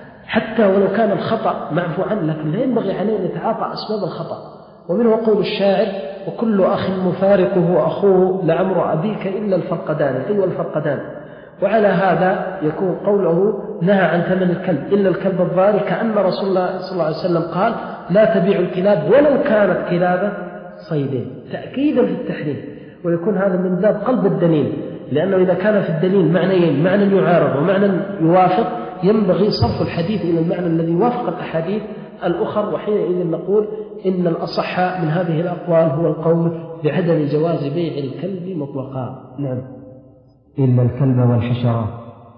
حتى ولو كان الخطأ معفو عنه، لكن لا ينبغي عليه أن يتعاطى أسباب الخطأ. ومنه قول الشاعر وكل أخ مفارقه أخوه لعمر أبيك إلا الفرقدان أي والفرقدان. وعلى هذا يكون قوله نهى عن ثمن الكلب إلا الكلب الضاري، كأن رسول الله صلى الله عليه وسلم قال لا تبيع الكلاب ولو كانت كلاب صيدين، تأكيدا في التحريم. ويكون هذا من باب قلب الدليل، لأنه إذا كان في الدليل معنيين، معنى يعارض ومعنى يوافق، ينبغي صرف الحديث إلى المعنى الذي وافق الأحاديث الأخر، وحينئذ نقول إن الأصح من هذه الأقوال هو القول بعدم جواز بيع الكلب مطلقا. نعم. إلا الكلب والحشرات.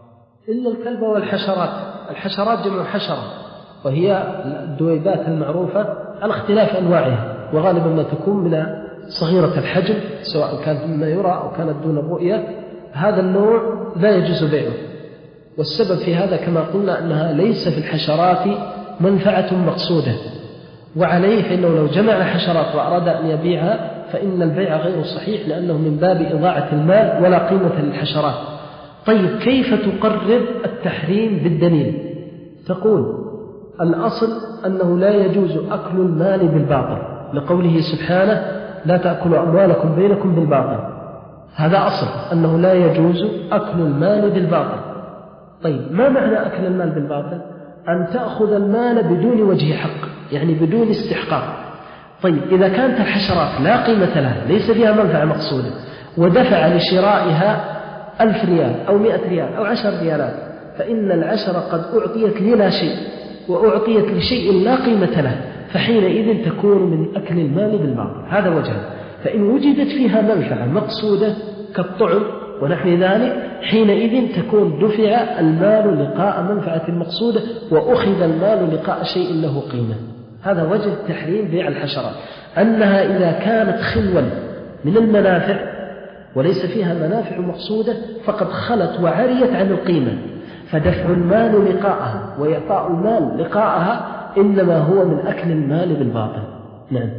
إلا الكلب والحشرات، الحشرات جمع حشرة، وهي الدويبات المعروفة على اختلاف أنواعها، وغالبا ما تكون من صغيرة الحجم سواء كانت مما يرى أو كانت دون الرؤية. هذا النوع لا يجوز بيعه، والسبب في هذا كما قلنا أنها ليس في الحشرات منفعة مقصودة، وعليه فإنه لو جمع حشرات وأراد أن يبيعها فإن البيع غير صحيح، لأنه من باب إضاعة المال ولا قيمة للحشرات. طيب كيف تقرر التحريم بالدليل؟ تقول الأصل أنه لا يجوز أكل المال بالباطل، لقوله سبحانه لا تأكلوا أموالكم بينكم بالباطل، هذا أصل أنه لا يجوز أكل المال بالباطل. طيب ما معنى أكل المال بالباطل؟ أن تأخذ المال بدون وجه حق، يعني بدون استحقاق. طيب إذا كانت الحشرات لا قيمة لها، ليس فيها منفعة مقصودة، ودفع لشرائها ألف ريال أو مئة ريال أو عشر ريالات، فإن العشرة قد أعطيت للا شيء وأعطيت لشيء لا قيمة له، فحينئذ تكون من أكل المال بالباطل. هذا وجه. فإن وجدت فيها منفعة مقصودة كالطعم ونحو ذلك، حينئذ تكون دفع المال لقاء منفعة مقصودة وأخذ المال لقاء شيء له قيمة. هذا وجه تحريم بيع الحشرات، أنها إذا كانت خلوا من المنافع وليس فيها منافع مقصودة فقد خلت وعريت عن القيمة، فدفع المال لقاءها وإعطاء المال لقاءها إنما هو من أكل المال بالباطل. نعم.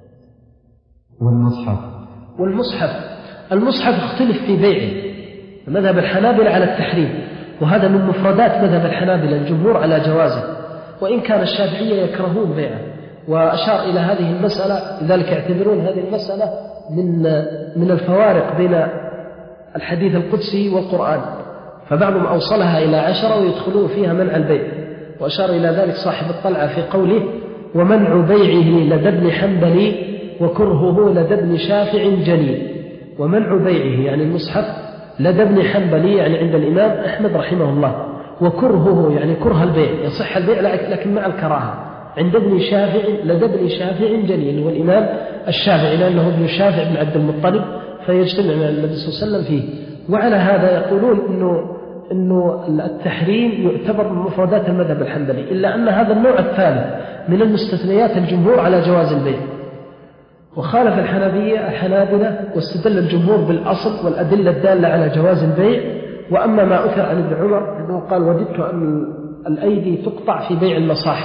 والمصحف والمصحف المصحف اختلف في بيعه، مذهب الحنابلة على التحريم، وهذا من مفردات مذهب الحنابلة، الجمهور على جوازه، وإن كان الشافعية يكرهون بيعه، وأشار إلى هذه المسألة، لذلك يعتبرون هذه المسألة من من الفوارق بين الحديث القدسي والقرآن، فبعضهم أوصلها إلى عشرة ويدخلون فيها منع البيع، وأشار إلى ذلك صاحب الطلعة في قوله ومنع بيعه لدى ابن حنبل وكرهه لدى ابن شافع جليل. ومنع بيعه يعني المصحف لدى ابن حنبل يعني عند الإمام أحمد رحمه الله، وكرهه يعني كره البيع، يصح البيع لكن مع الكراهة عند ابن شافع لدى ابن شافع جليل، والإمام الشافعي لأنه ابن شافع بن عبد المطلب فيجتمع مع النبي صلى الله عليه وسلم فيه. وعلى هذا يقولون إنه إنه التحريم يعتبر من مفردات المذهب الحنبلي، إلا أن هذا النوع الثالث من المستثنيات الجمهور على جواز البيع. وخالف الحنابية الحنابلة واستدل الجمهور بالأصل والأدلة الدالة على جواز البيع. وأما ما أثر عن ابن عمر أنه قال وددت أن الأيدي تقطع في بيع المصاحف،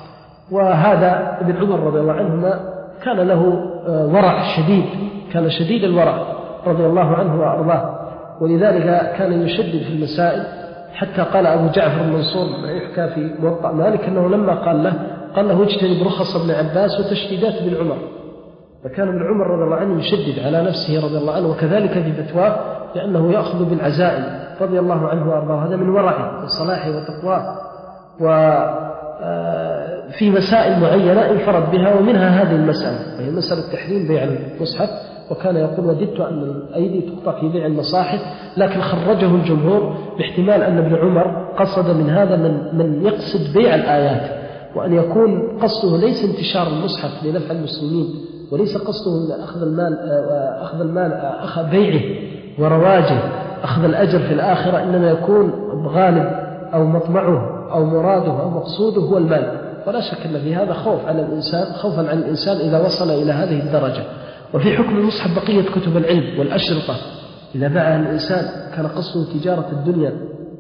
وهذا ابن عمر رضي الله عنهما كان له ورع شديد، كان شديد الورع رضي الله عنه وأرضاه، ولذلك كان يشدد في المسائل، حتى قال أبو جعفر المنصور ما يحكى في موطأ مالك أنه لما قال له قال له اجتنب رخص ابن عباس وتشديدات ابن عمر، فكان ابن عمر رضي الله عنه يشدد على نفسه رضي الله عنه، وكذلك في فتواه لأنه يأخذ بالعزائم رضي الله عنه وأرضاه، هذا من ورعه وصلاحه وتقواه. وفي مسائل معينة انفرد بها، ومنها هذه المسألة وهي مسألة تحريم بيع المصحف، وكان يقول وددت أن الأيدي تقطع في بيع المصاحف، لكن خرجه الجمهور باحتمال أن ابن عمر قصد من هذا من, من يقصد بيع الآيات، وأن يكون قصده ليس انتشار المصحف لنفع المسلمين، وليس قصده أخذ المال أخذ المال أخذ بيعه ورواجه أخذ الأجر في الآخرة، إنما يكون غالب أو مطمعه أو مراده أو مقصوده هو المال. ولا شك أن في هذا خوف على الإنسان، خوفا عن الإنسان إذا وصل إلى هذه الدرجة. وفي حكم المصحف بقية كتب العلم والأشرطة، إذا باعها الإنسان كان قصده تجارة الدنيا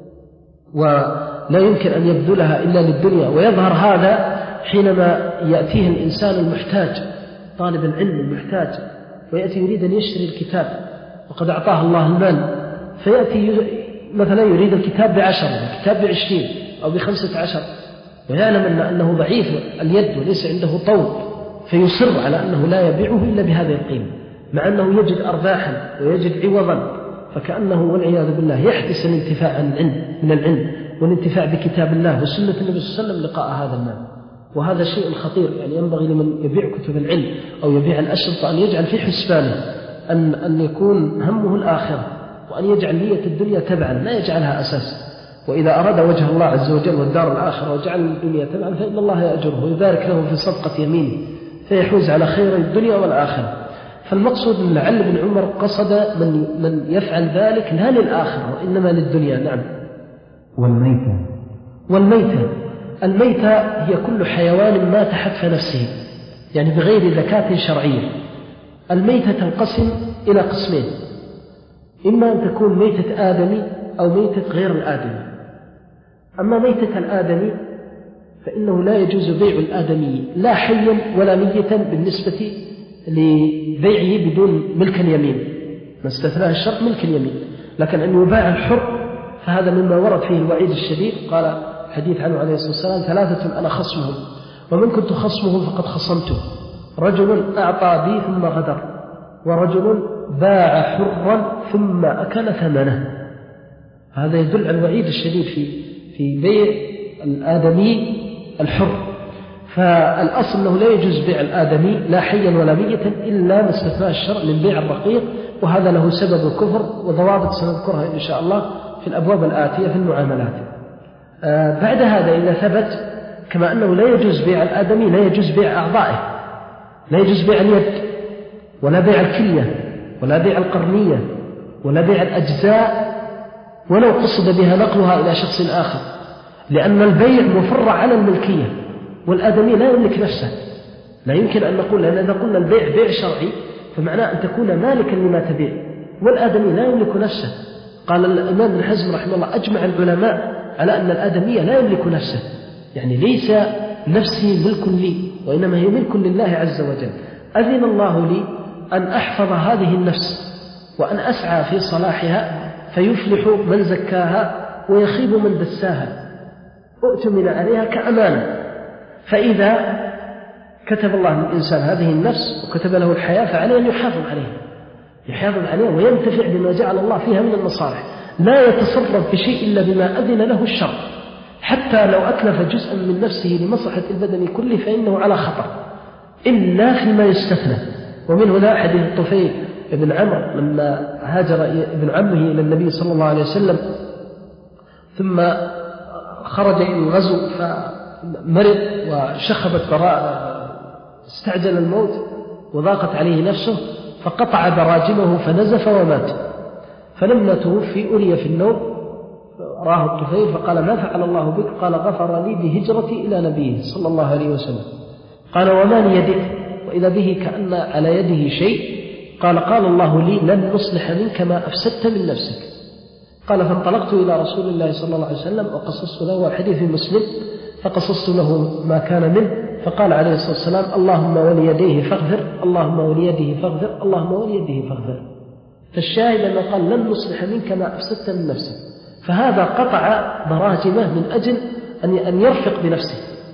ولا يمكن أن يبذلها إلا للدنيا، ويظهر هذا حينما يأتيه الإنسان المحتاج طالب العلم المحتاج ويأتي يريد أن يشتري الكتاب وقد أعطاه الله المال، فيأتي مثلا يريد الكتاب بعشر الكتاب بعشرين أو بخمسة عشر، ويعلم أن أنه ضعيف اليد وليس عنده طول، فيصر على أنه لا يبيعه إلا بهذه القيمة، مع أنه يجد أرباحا ويجد عوضا، فكأنه والعياذ بالله يحدث الانتفاع عن العلم من العلم والانتفاع بكتاب الله وسنة النبي صلى الله عليه وسلم لقاء هذا المال. وهذا شيء خطير، يعني ينبغي لمن يبيع كتب العلم أو يبيع الأشرطة أن يجعل في حسبانه أن, أن يكون همه الآخرة، وأن يجعل نية الدنيا تبعا لا يجعلها أساسا. وإذا أراد وجه الله عز وجل والدار الآخرة وجعل الدنيا تبعا فإن الله يأجره ويبارك له في صدقة يمينه فيحوز على خير الدنيا والآخرة. فالمقصود أن لعل ابن عمر قصد من, من يفعل ذلك لا للآخرة وإنما للدنيا. نعم. والميتة والميتة الميتة هي كل حيوان مات حتف نفسه، يعني بغير زكاة شرعية. الميتة تنقسم إلى قسمين، إما أن تكون ميتة آدمي أو ميتة غير الآدمي. أما ميتة الآدمي فإنه لا يجوز بيع الآدمي لا حيا ولا ميتا بالنسبة لبيعه بدون ملك اليمين، ما استثناه الشرع ملك اليمين. لكن أن يباع الحر فهذا مما ورد فيه الوعيد الشديد، قال حديث عنه عليه الصلاة والسلام ثلاثة أنا خصمهم ومن كنت خصمهم فقد خصمته، رجل أعطى بي ثم غدر، ورجل باع حرا ثم أكل ثمنه. هذا يدل على الوعيد الشديد في في بيع الآدمي الحر. فالأصل أنه لا يجوز بيع الآدمي لا حيا ولا ميتا إلا ما استثناء الشرع من بيع الرقيق، وهذا له سبب الكفر وضوابط سنذكرها إن شاء الله في الأبواب الآتية في المعاملات. آه بعد هذا إذا ثبت كما أنه لا يجوز بيع الآدمي لا يجوز بيع أعضائه، لا يجوز بيع اليد ولا بيع الكلية ولا بيع القرنية ولا بيع الأجزاء ولو قصد بها نقلها إلى شخص آخر، لأن البيع مفرع على الملكية، والآدمي لا يملك نفسه. لا يمكن أن نقول، لأن إذا قلنا البيع بيع شرعي فمعناه أن تكون مالكا لما تبيع، والآدمي لا يملك نفسه. قال الإمام ابن حزم رحمه الله أجمع العلماء على أن الآدمي لا يملك نفسه، يعني ليس نفسي ملك لي وإنما هي ملك لله عز وجل. أذن الله لي أن أحفظ هذه النفس وأن أسعى في صلاحها فيفلح من زكاها ويخيب من دساها، أؤتمن عليها كأمانة. فإذا كتب الله للإنسان هذه النفس وكتب له الحياة فعليه أن يحافظ عليها يحافظ عليها وينتفع بما جعل الله فيها من المصالح، لا يتصرف بشيء إلا بما أذن له الشرع، حتى لو أتلف جزءا من نفسه لمصلحة البدن كله فإنه على خطر إلا فيما يستثنى. ومن هنا حديث الطفيل ابن عمرو لما هاجر ابن عمه إلى النبي صلى الله عليه وسلم ثم خرج إلى الغزو فمرض وشخبت براء استعجل الموت وضاقت عليه نفسه فقطع براجمه فنزف ومات. فلما توفي أري في النوم راه الطفيل فقال ما فعل الله بك؟ قال غفر لي بهجرتي إلى نبيه صلى الله عليه وسلم. قال وما ليدك؟ وإذا به كأن على يده شيء. قال قال الله لي لن نصلح منك ما أفسدت من نفسك. قال فانطلقت إلى رسول الله صلى الله عليه وسلم وقصصت له الحديث مسلم فقصصت له ما كان منه فقال عليه الصلاة والسلام اللهم وليديه فاغفر اللهم وليده فاغفر اللهم وليده فاغفر. فالشاهد أنه قال لن نصلح منك ما أفسدت من نفسك، فهذا قطع براجمه من أجل أن يرفق بنفسه،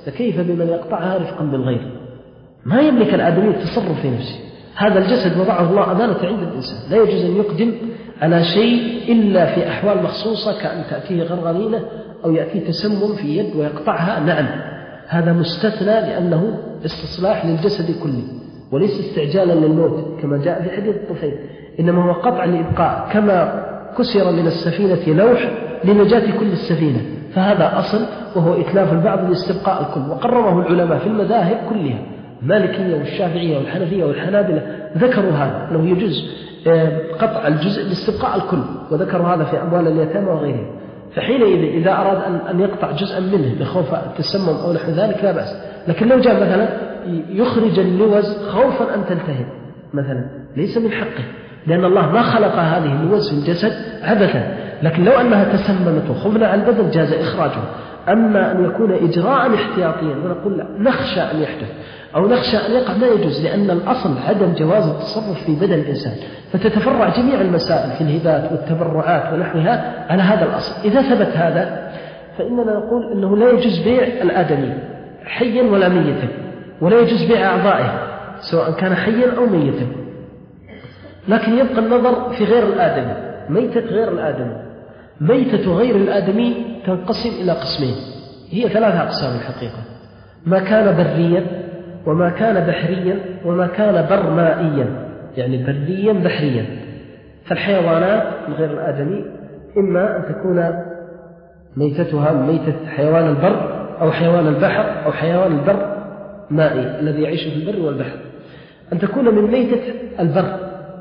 فكيف بمن يقطعها رفقا بالغير؟ ما يملك الآدمي التصرف في نفسه. هذا الجسد وضعه الله أمانة عند الإنسان، لا يجوز أن يقدم على شيء إلا في أحوال مخصوصة، كأن تأتيه غرغرينة أو يأتي تسمم في يد ويقطعها. نعم، هذا مستثنى لأنه استصلاح للجسد كله وليس استعجالا للموت كما جاء في حديث الطفيل، إنما هو قطع لإبقاء، كما كسر من السفينة لوح لنجاة كل السفينة، فهذا أصل وهو إتلاف البعض لاستبقاء الكل. وقرره العلماء في المذاهب كلها، المالكية والشافعية والحنفية والحنابلة ذكروا هذا، أنه يجوز قطع الجزء لاستبقاء الكل، وذكروا هذا في أموال اليتامى وغيره. فحينئذ إذا أراد أن يقطع جزءا منه بخوف التسمم أو نحو ذلك لا بأس. لكن لو جاء مثلا يخرج اللوز خوفا أن تلتهب مثلا ليس من حقه، لأن الله ما خلق هذه اللوز في الجسد عبثا. لكن لو أنها تسممت وخفنا على البدن جاز إخراجه. أما أن يكون إجراء احتياطيا ونقول لا نخشى أن يحدث أو نخشى أن يقع لا يجوز، لأن الأصل عدم جواز التصرف في بدن الإنسان، فتتفرع جميع المسائل في الهبات والتبرعات ونحوها على هذا الأصل. إذا ثبت هذا فإننا نقول أنه لا يجوز بيع الآدمي حيا ولا ميتا، ولا يجوز بيع أعضائه سواء كان حيا أو ميتا. لكن يبقى النظر في غير الآدمي، ميتة غير الآدمي. ميتة غير الآدمي تنقسم إلى قسمين، هي ثلاثة أقسام الحقيقة: ما كان بريا وما كان بحريا وما كان برمائيا، يعني بريا بحريا. فالحيوانات غير الآدمي إما أن تكون ميتتها ميتة حيوان البر أو حيوان البحر أو حيوان البر مائي الذي يعيش في البر والبحر، أن تكون من ميتة البر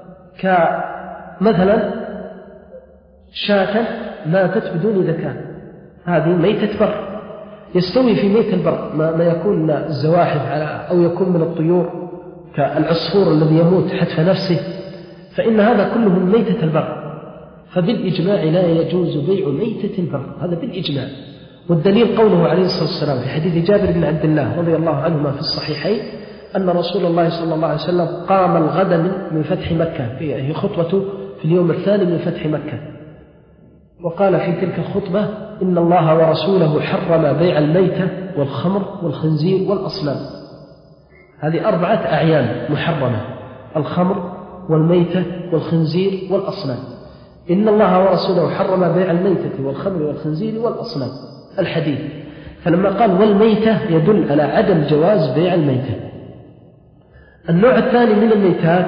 كمثلا شاة ماتت بدون ذكاء، هذه ميتة بر. يستوي في ميت البر ما يكون من الزواحف أو يكون من الطيور كالعصفور الذي يموت حتف نفسه، فإن هذا كله من ميتة البر. فبالإجماع لا يجوز بيع ميتة البر، هذا بالإجماع. والدليل قوله عليه الصلاة والسلام في حديث جابر بن عبد الله رضي الله عنهما في الصحيحين أن رسول الله صلى الله عليه وسلم قام الغد من فتح مكة، هي خطبته في اليوم الثاني من فتح مكة، وقال في تلك الخطبة: إن الله ورسوله حرم بيع الميتة والخمر والخنزير والأصنام. هذه أربعة أعيان محرمة: الخمر والميتة والخنزير والأصنام. إن الله ورسوله حرم بيع الميتة والخمر والخنزير والأصنام الحديث. فلما قال والميتة يدل على عدم جواز بيع الميتة. النوع الثاني من الميتات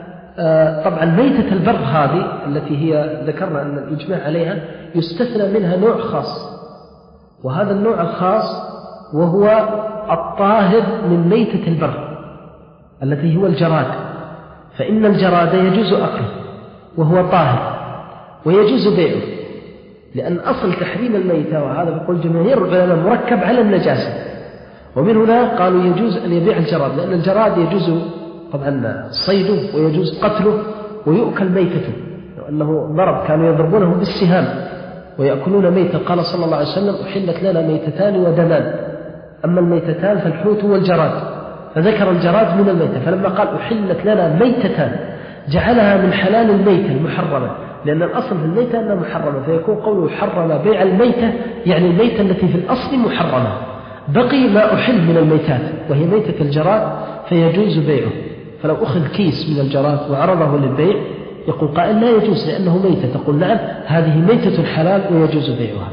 طبعا ميتة البر هذه التي هي ذكرنا أن الإجماع عليها يستثنى منها نوع خاص، وهذا النوع الخاص وهو الطاهر من ميتة البر التي هو الجراد. فإن الجراد يجوز أكله وهو طاهر ويجوز بيعه، لأن أصل تحريم الميتة، وهذا بقول جماهير العلماء، مركب على النجاسة. ومن هنا قالوا يجوز أن يبيع الجراد، لأن الجراد يجوز طبعا صيده ويجوز قتله ويؤكل ميتته، لأنه ضرب كانوا يضربونه بالسهام ويأكلون ميتة. قال صلى الله عليه وسلم: أحلت لنا ميتتان ودمان، أما الميتتان فالحوت والجراد، فذكر الجراد من الميتة. فلما قال أحلت لنا ميتتان جعلها من حلال الميتة المحرمة، لأن الأصل في الميتة أنها محرمة، فيكون قوله حرم بيع الميتة يعني الميتة التي في الأصل محرمة. بقي ما أحل من الميتات وهي ميتة الجراد فيجوز بيعه. فلو أخذ كيس من الجراد وعرضه للبيع يقول قائل لا يجوز لأنه ميتة، تقول نعم هذه ميتة حلال ويجوز بيعها.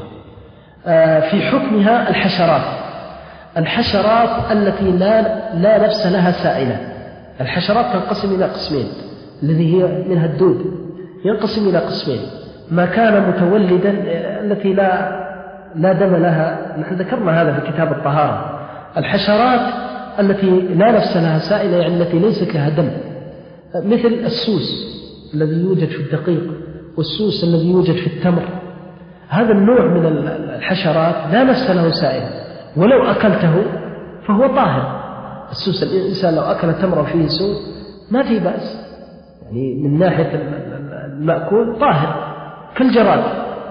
في حكمها الحشرات، الحشرات التي لا, لا نفس لها سائلة. الحشرات تنقسم إلى قسمين، الذي هي منها الدود ينقسم إلى قسمين: ما كان متولدا التي لا لا دم لها، نحن ذكرنا هذا في كتاب الطهارة. الحشرات التي لا نفس لها سائلة يعني التي ليست لها دم، مثل السوس الذي يوجد في الدقيق والسوس الذي يوجد في التمر. هذا النوع من الحشرات لا نفس له سائلة، ولو أكلته فهو طاهر. السوس الإنسان لو أكل تمر فيه سوس ما في بأس، يعني من ناحية المأكول طاهر كالجراد.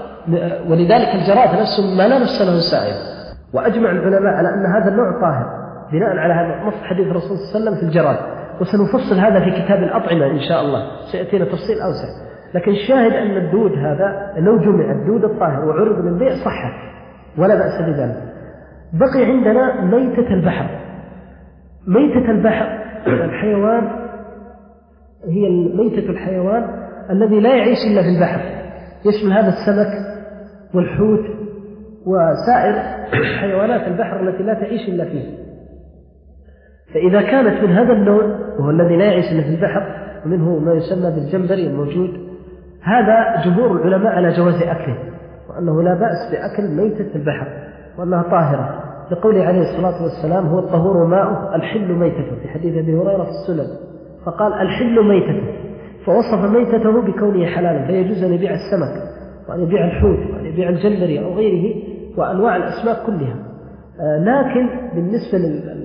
ولذلك الجراد نفسه ما لا نفس له سائل. وأجمع العلماء على أن هذا النوع طاهر بناء على هذا نص حديث الرسول صلى الله عليه وسلم في الجراد. وسنفصل هذا في كتاب الأطعمة إن شاء الله، سيأتينا تفصيل أوسع. لكن الشاهد أن الدود هذا لو جمع الدود الطاهر وعرض للبيع صحة ولا بأس بذلك. بقي عندنا ميتة البحر. ميتة البحر الحيوان هي ميتة الحيوان الذي لا يعيش إلا في البحر، يشمل هذا السمك والحوت وسائر حيوانات البحر التي لا تعيش إلا فيه. فإذا كانت من هذا النوع وهو الذي لا يعيش إلا في البحر، ومنه ما يسمى بالجمبري الموجود، هذا جمهور العلماء على جواز أكله، وأنه لا بأس بأكل ميتة البحر وأنها طاهرة، لقوله عليه الصلاة والسلام: هو الطهور ماؤه الحل ميتته، في حديث أبي هريرة في السنن، فقال الحل ميتته، فوصف ميتته بكونه حلالا، فيجوز أن يبيع السمك وأن يبيع الحوت وأن يبيع الجمبري أو غيره وأنواع الأسماك كلها. آه لكن بالنسبة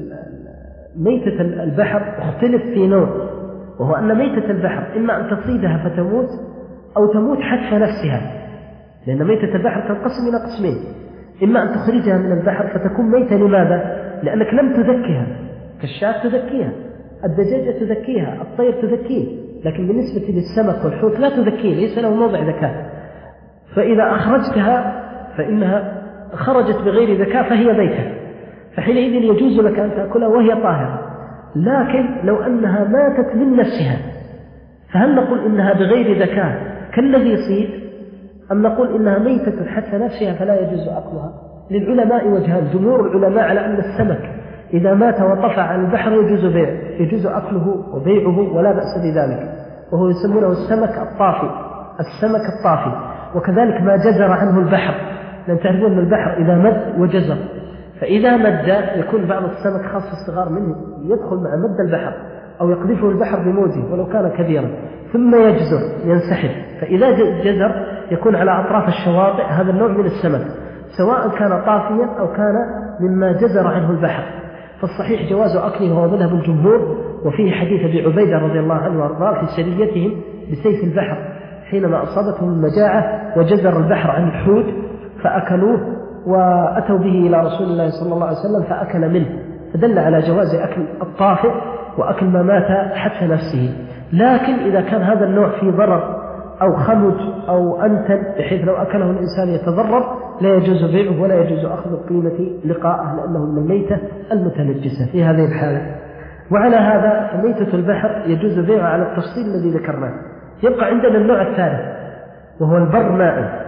لميتة البحر اختلف في نوع، وهو أن ميتة البحر إما أن تصيدها فتموت أو تموت حتف نفسها، لأن ميتة البحر تنقسم إلى قسمين: إما أن تخرجها من البحر فتكون ميتة. لماذا؟ لأنك لم تذكيها، كالشاة تذكيها، الدجاجة تذكيها، الطير تذكيه، لكن بالنسبة للسمك والحوت لا تذكيه، ليس له موضع ذكاء. فإذا أخرجتها فإنها خرجت بغير ذكاء فهي ميتة، فحينئذ يجوز لك أن تأكلها وهي طاهرة. لكن لو أنها ماتت من نفسها، فهل نقول إنها بغير ذكاء كالذي يصيد، أم نقول إنها ميتة حتى نفسها فلا يجوز أكلها؟ للعلماء وجهان: جمهور العلماء على أن السمك إذا مات وطفى عن البحر يجوز بيع يجوز أكله وبيعه ولا بأس بذلك، وهو يسمونه السمك الطافي، السمك الطافي. وكذلك ما جزر عنه البحر، لأن تعرفون أن البحر إذا مد وجزر، فإذا مد يكون بعض السمك خاص الصغار منه يدخل مع مد البحر أو يقذفه البحر بموجه ولو كان كبيرا، ثم يجزر ينسحب، فإذا جزر يكون على أطراف الشواطئ. هذا النوع من السمك سواء كان طافيا أو كان مما جزر عنه البحر، فالصحيح جواز أكله وهو مذهب الجمهور. وفيه حديث أبي عبيدة رضي الله عنه وارضاه في سريتهم بسيف البحر حينما أصابتهم المجاعة وجزر البحر عن الحوت فأكلوه وأتوا به إلى رسول الله صلى الله عليه وسلم فأكل منه، فدل على جواز أكل الطافئ وأكل ما مات حتى نفسه. لكن إذا كان هذا النوع فيه ضرر أو خمج أو أنتن بحيث لو أكله الإنسان يتضرر لا يجوز بيعه ولا يجوز أخذ القيمة لقاءه، لأنه من الميتة المتنجسة في هذه الحالة. وعلى هذا فميتة البحر يجوز بيعها على التفصيل الذي ذكرناه. يبقى عندنا النوع الثالث وهو البرمائي،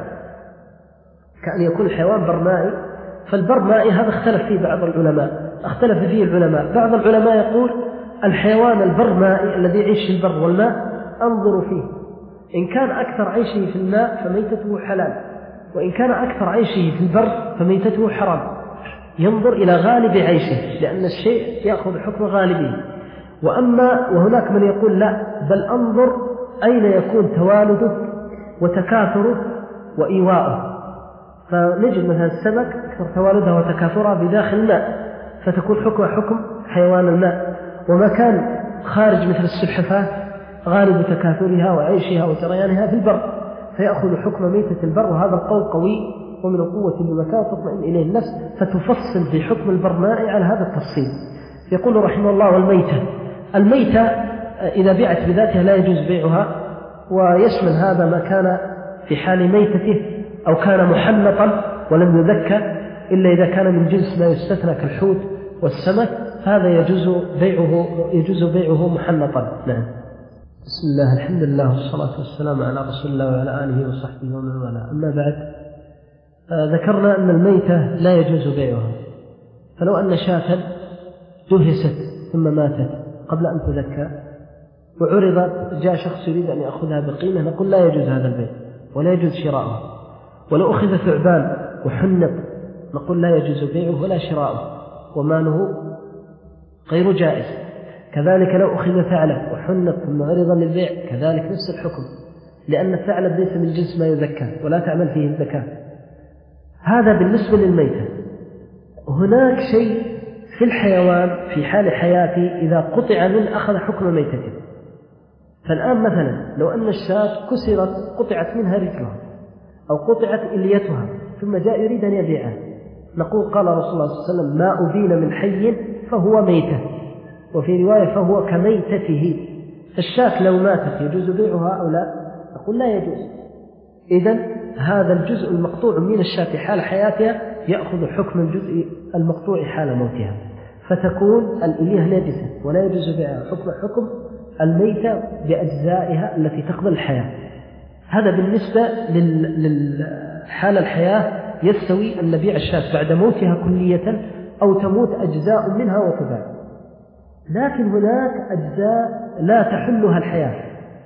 كأن يكون الحيوان برمائي. فالبرمائي هذا اختلف فيه بعض العلماء، اختلف فيه العلماء. بعض العلماء يقول الحيوان البرمائي الذي يعيش في البر والماء أنظر فيه، إن كان أكثر عيشه في الماء فميتته حلال، وإن كان أكثر عيشه في البر فميتته حرام. ينظر إلى غالب عيشه، لأن الشيء يأخذ حكم غالبه. وأما وهناك من يقول لا، بل أنظر أين يكون توالده وتكاثره وإيواءه. فنجد مثلا السمك أكثر توالدها وتكاثرها بداخل الماء، فتكون حكم حكم حيوان الماء. وما كان خارج مثل السلحفاة غالب تكاثرها وعيشها وجريانها في البر، فيأخذ حكم ميتة البر. وهذا القول قوي ومن القوة بمكان تطمئن إليه النفس، فتفصل في حكم البرماء على هذا التفصيل. يقول رحمه الله: والميتة، الميتة إذا بيعت بذاتها لا يجوز بيعها، ويشمل هذا ما كان في حال ميتته أو كان محنطا ولم يذكى، إلا إذا كان من جنس ما يستثنى كالحوت والسمك، هذا يجوز بيعه يجوز بيعه محنطا. نعم. بسم الله، الحمد لله والصلاة والسلام على رسول الله وعلى آله وصحبه ومن والاه. أما بعد، آه ذكرنا أن الميتة لا يجوز بيعها. فلو أن شاة دهست ثم ماتت قبل أن تذكى وعرضت، جاء شخص يريد أن يأخذها بقيمة، نقول لا يجوز هذا البيع ولا يجوز شراؤه. ولو أخذ ثعبان وحنط نقول لا يجوز بيعه ولا شراؤه، وماله غير جائز. كذلك لو أخذ ثعلب وحنط ثم عرض للبيع كذلك نفس الحكم، لأن الثعلب ليس من جنس ما يذكى ولا تعمل فيه الذكاء. هذا بالنسبة للميتة. هناك شيء في الحيوان في حال حياته إذا قطع منه أخذ حكم ميتته. فالآن مثلا لو أن الشاة كسرت قطعت منها رجلها أو قطعت إليتها ثم جاء يريد أن يبيعها، نقول قال رسول الله صلى الله عليه وسلم: ما أبين من حي فهو ميتة، وفي رواية فهو كميتته. الشاة لو ماتت يجوز بيعها أو لا؟ نقول لا يجوز. إذن هذا الجزء المقطوع من الشاة في حال حياتها يأخذ حكم الجزء المقطوع حال موتها، فتكون الإلية نجسة ولا يجوز بها حكم حكم الميتة بأجزائها التي تقبل الحياة. هذا بالنسبة للحال الحياة يستوي أن نبيع الشاة بعد موتها كلية أو تموت أجزاء منها وتباع. لكن هناك أجزاء لا تحلها الحياة،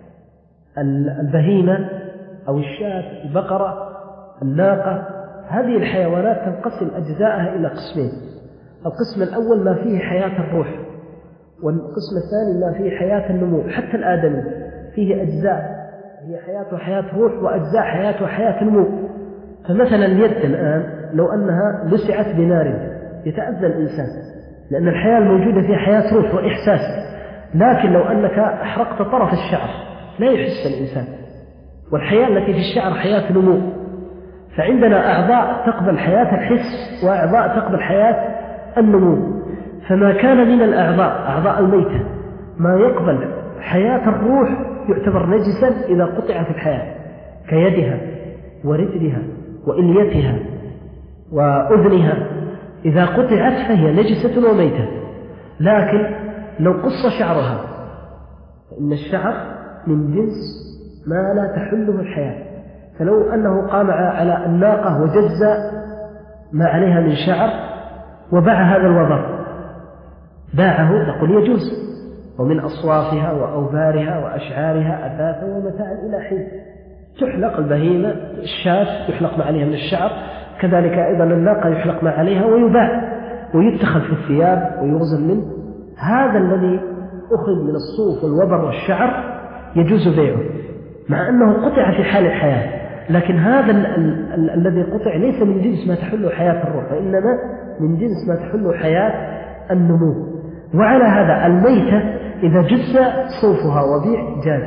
البهيمة أو الشاة، البقرة، الناقة، هذه الحيوانات تنقسم أجزاءها إلى قسمين. القسم الأول ما فيه حياة الروح، والقسم الثاني ما فيه حياة النمو. حتى الآدمي فيه أجزاء هي حياة وحياة روح، وأجزاء حياة وحياة نمو. فمثلا اليد الآن لو أنها لسعت بنار يتأذى الإنسان، لأن الحياة الموجودة فيها حياة روح وإحساس. لكن لو أنك أحرقت طرف الشعر لا يحس الإنسان، والحياة التي في الشعر حياة نمو. فعندنا أعضاء تقبل حياة الحس وأعضاء تقبل حياة النمو. فما كان من الأعضاء أعضاء الميتة ما يقبل حياة الروح يعتبر نجسا إذا قطعت الحياة، كيدها ورجلها وإليتها وأذنها، إذا قطعت فهي نجسة وميتة. لكن لو قص شعرها فإن الشعر من جنس ما لا تحله الحياة. فلو أنه قام على الناقة وجز ما عليها من شعر وباع هذا الوبر، باعه تقول يجوز، ومن أصوافها وأوبارها وأشعارها أثاثا ومتاعا إلى حين. تحلق البهيمة، الشاة يحلق ما عليها من الشعر، كذلك أيضا الناقة يحلق ما عليها ويباع ويتخذ في الثياب ويغزل منه. هذا الذي أخذ من الصوف والوبر والشعر يجوز بيعه مع أنه قطع في حال الحياة. لكن هذا ال ال ال الذي قطع ليس من جنس ما تحله حياة الروح، وإنما من جنس ما تحله حياة النمو. وعلى هذا الميتة إذا جز صوفها وبيع جاز،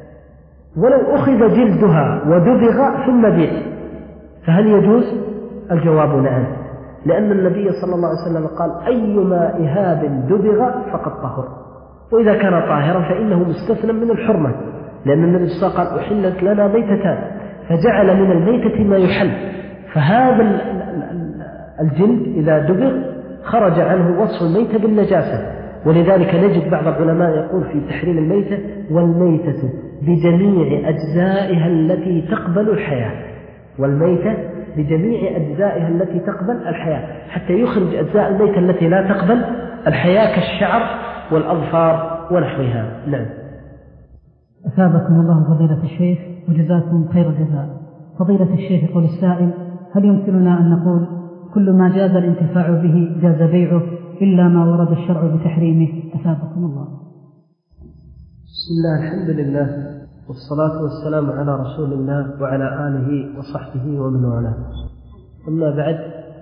ولو أخذ جلدها ودبغ ثم بيع فهل يجوز؟ الجواب نعم، لأن النبي صلى الله عليه وسلم قال أيما إهاب دبغ فقد طهر، وإذا كان طاهرا فإنه مستثنى من الحرمة، لأن النبي صلى الله عليه وسلم قال أحلت لنا ميتتان، فجعل من الميتة ما يحل. فهذا الجلد إذا دبغ خرج عنه وصف الميتة بالنجاسة. ولذلك نجد بعض العلماء يقول في تحريم الميتة: والميتة بجميع أجزائها التي تقبل الحياة، والميتة بجميع أجزائها التي تقبل الحياة، حتى يخرج أجزاء الميتة التي لا تقبل الحياة كالشعر والأظفار ونحوها. نعم. أثابكم الله فضيلة الشيخ وجزاكم خير الجزاء. فضيلة الشيخ يقول السائل: هل يمكننا أن نقول كل ما جاز الانتفاع به جاز بيعه إلا ما ورد الشرع بتحريمه؟ أثابكم الله. بسم الله، الحمد لله، والصلاة والسلام على رسول الله وعلى آله وصحبه ومن والاه. أما بعد،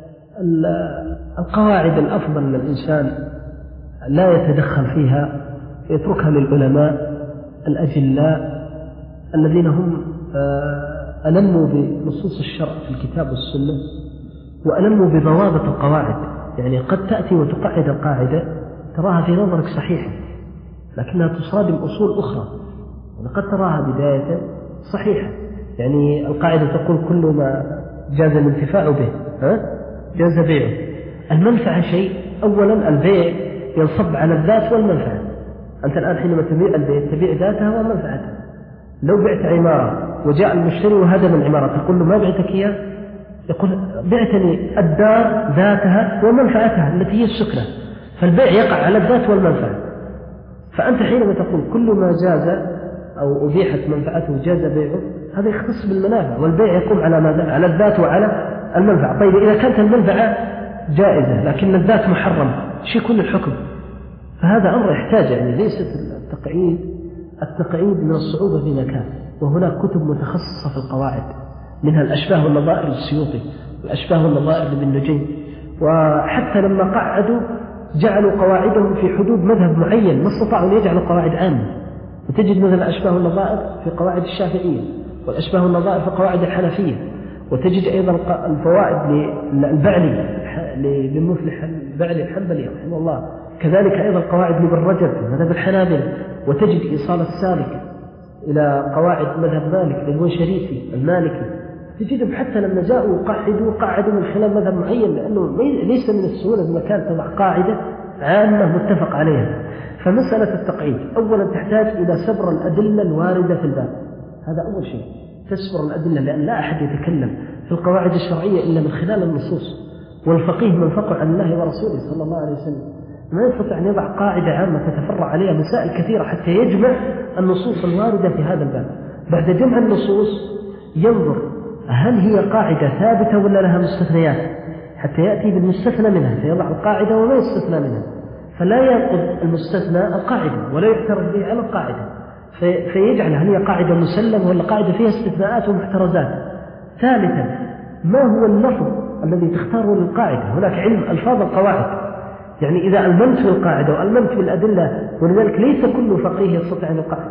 القواعد الأفضل للإنسان لا يتدخل فيها، يتركها للعلماء الأجلاء الذين هم ألموا بنصوص الشرع في الكتاب والسنة، وألموا بضوابط القواعد. يعني قد تأتي وتقعد القاعدة تراها في نظرك صحيحة، لكنها تصادم أصول أخرى، وقد تراها بداية صحيحة. يعني القاعدة تقول كل ما جاز الانتفاع به ها جاز بيعه. المنفعة شيء، أولا البيع ينصب على الذات والمنفعة. أنت الآن حينما تبيع البيت تبيع ذاتها ومنفعتها. لو بعت عمارة وجاء المشتري وهدم العمارة تقول له ما بعتك إياه؟ يقول بعتني الدار ذاتها ومنفعتها التي هي السكنة. فالبيع يقع على الذات والمنفعة. فأنت حينما تقول كل ما جاز أو أبيحت منفعته جاز بيعه، هذا يختص بالمنافع، والبيع يقوم على ماذا؟ على الذات وعلى المنفعة. طيب إذا كانت المنفعة جائزة لكن الذات محرم، شو يكون الحكم؟ فهذا أمر يحتاج، يعني ليست التقعيد التقعيد من الصعوبة في مكان. وهناك كتب متخصصة في القواعد، منها الأشباه والنظائر للسيوطي، والأشباه والنظائر لابن نجيم. وحتى لما قعدوا جعلوا قواعدهم في حدود مذهب معين، ما استطاعوا أن يجعلوا قواعد عامة. وتجد مثلا الأشباه والنظائر في قواعد الشافعية، والأشباه والنظائر في قواعد الحنفية، وتجد أيضا الفوائد للبعلي بن مفلح البعلي الحنبلي رحمه الله، كذلك أيضا قواعد لابن رجب مذهب الحنابلة، وتجد إيصال السالك إلى قواعد مذهب مالك لابن شريفي المالكي، تجدهم حتى لما جاءوا يقعدوا قعدوا من خلال مذهب معين، لأنه ليس من السهولة بمكان تضع قاعدة عامة متفق عليها. فمسألة التقعيد أولا تحتاج إلى سبر الأدلة الواردة في الباب، هذا أول شيء، تسبر الأدلة، لأن لا أحد يتكلم في القواعد الشرعية إلا من خلال النصوص، والفقيه منفق عن الله ورسوله صلى الله عليه وسلم، ما يستطيع أن يضع قاعدة عامة تتفرع عليها مسائل كثيرة حتى يجمع النصوص الواردة في هذا الباب. بعد جمع النصوص ينظر هل هي قاعدة ثابتة ولا لها مستثنيات، حتى يأتي بالمستثنى منها فيضع القاعدة وما يستثنى منها، فلا يأخذ المستثنى القاعدة ولا يعترض به على القاعدة، في فيجعل هل هي قاعدة مسلمة ولا قاعدة فيها استثناءات ومحترزات. ثالثا ما هو اللفظ الذي تختاره للقاعدة؟ هناك علم ألفاظ القواعد، يعني إذا ألممت بالقاعدة وألممت بالأدلة، ولذلك ليس كل فقيه يستطيع أن يقعد،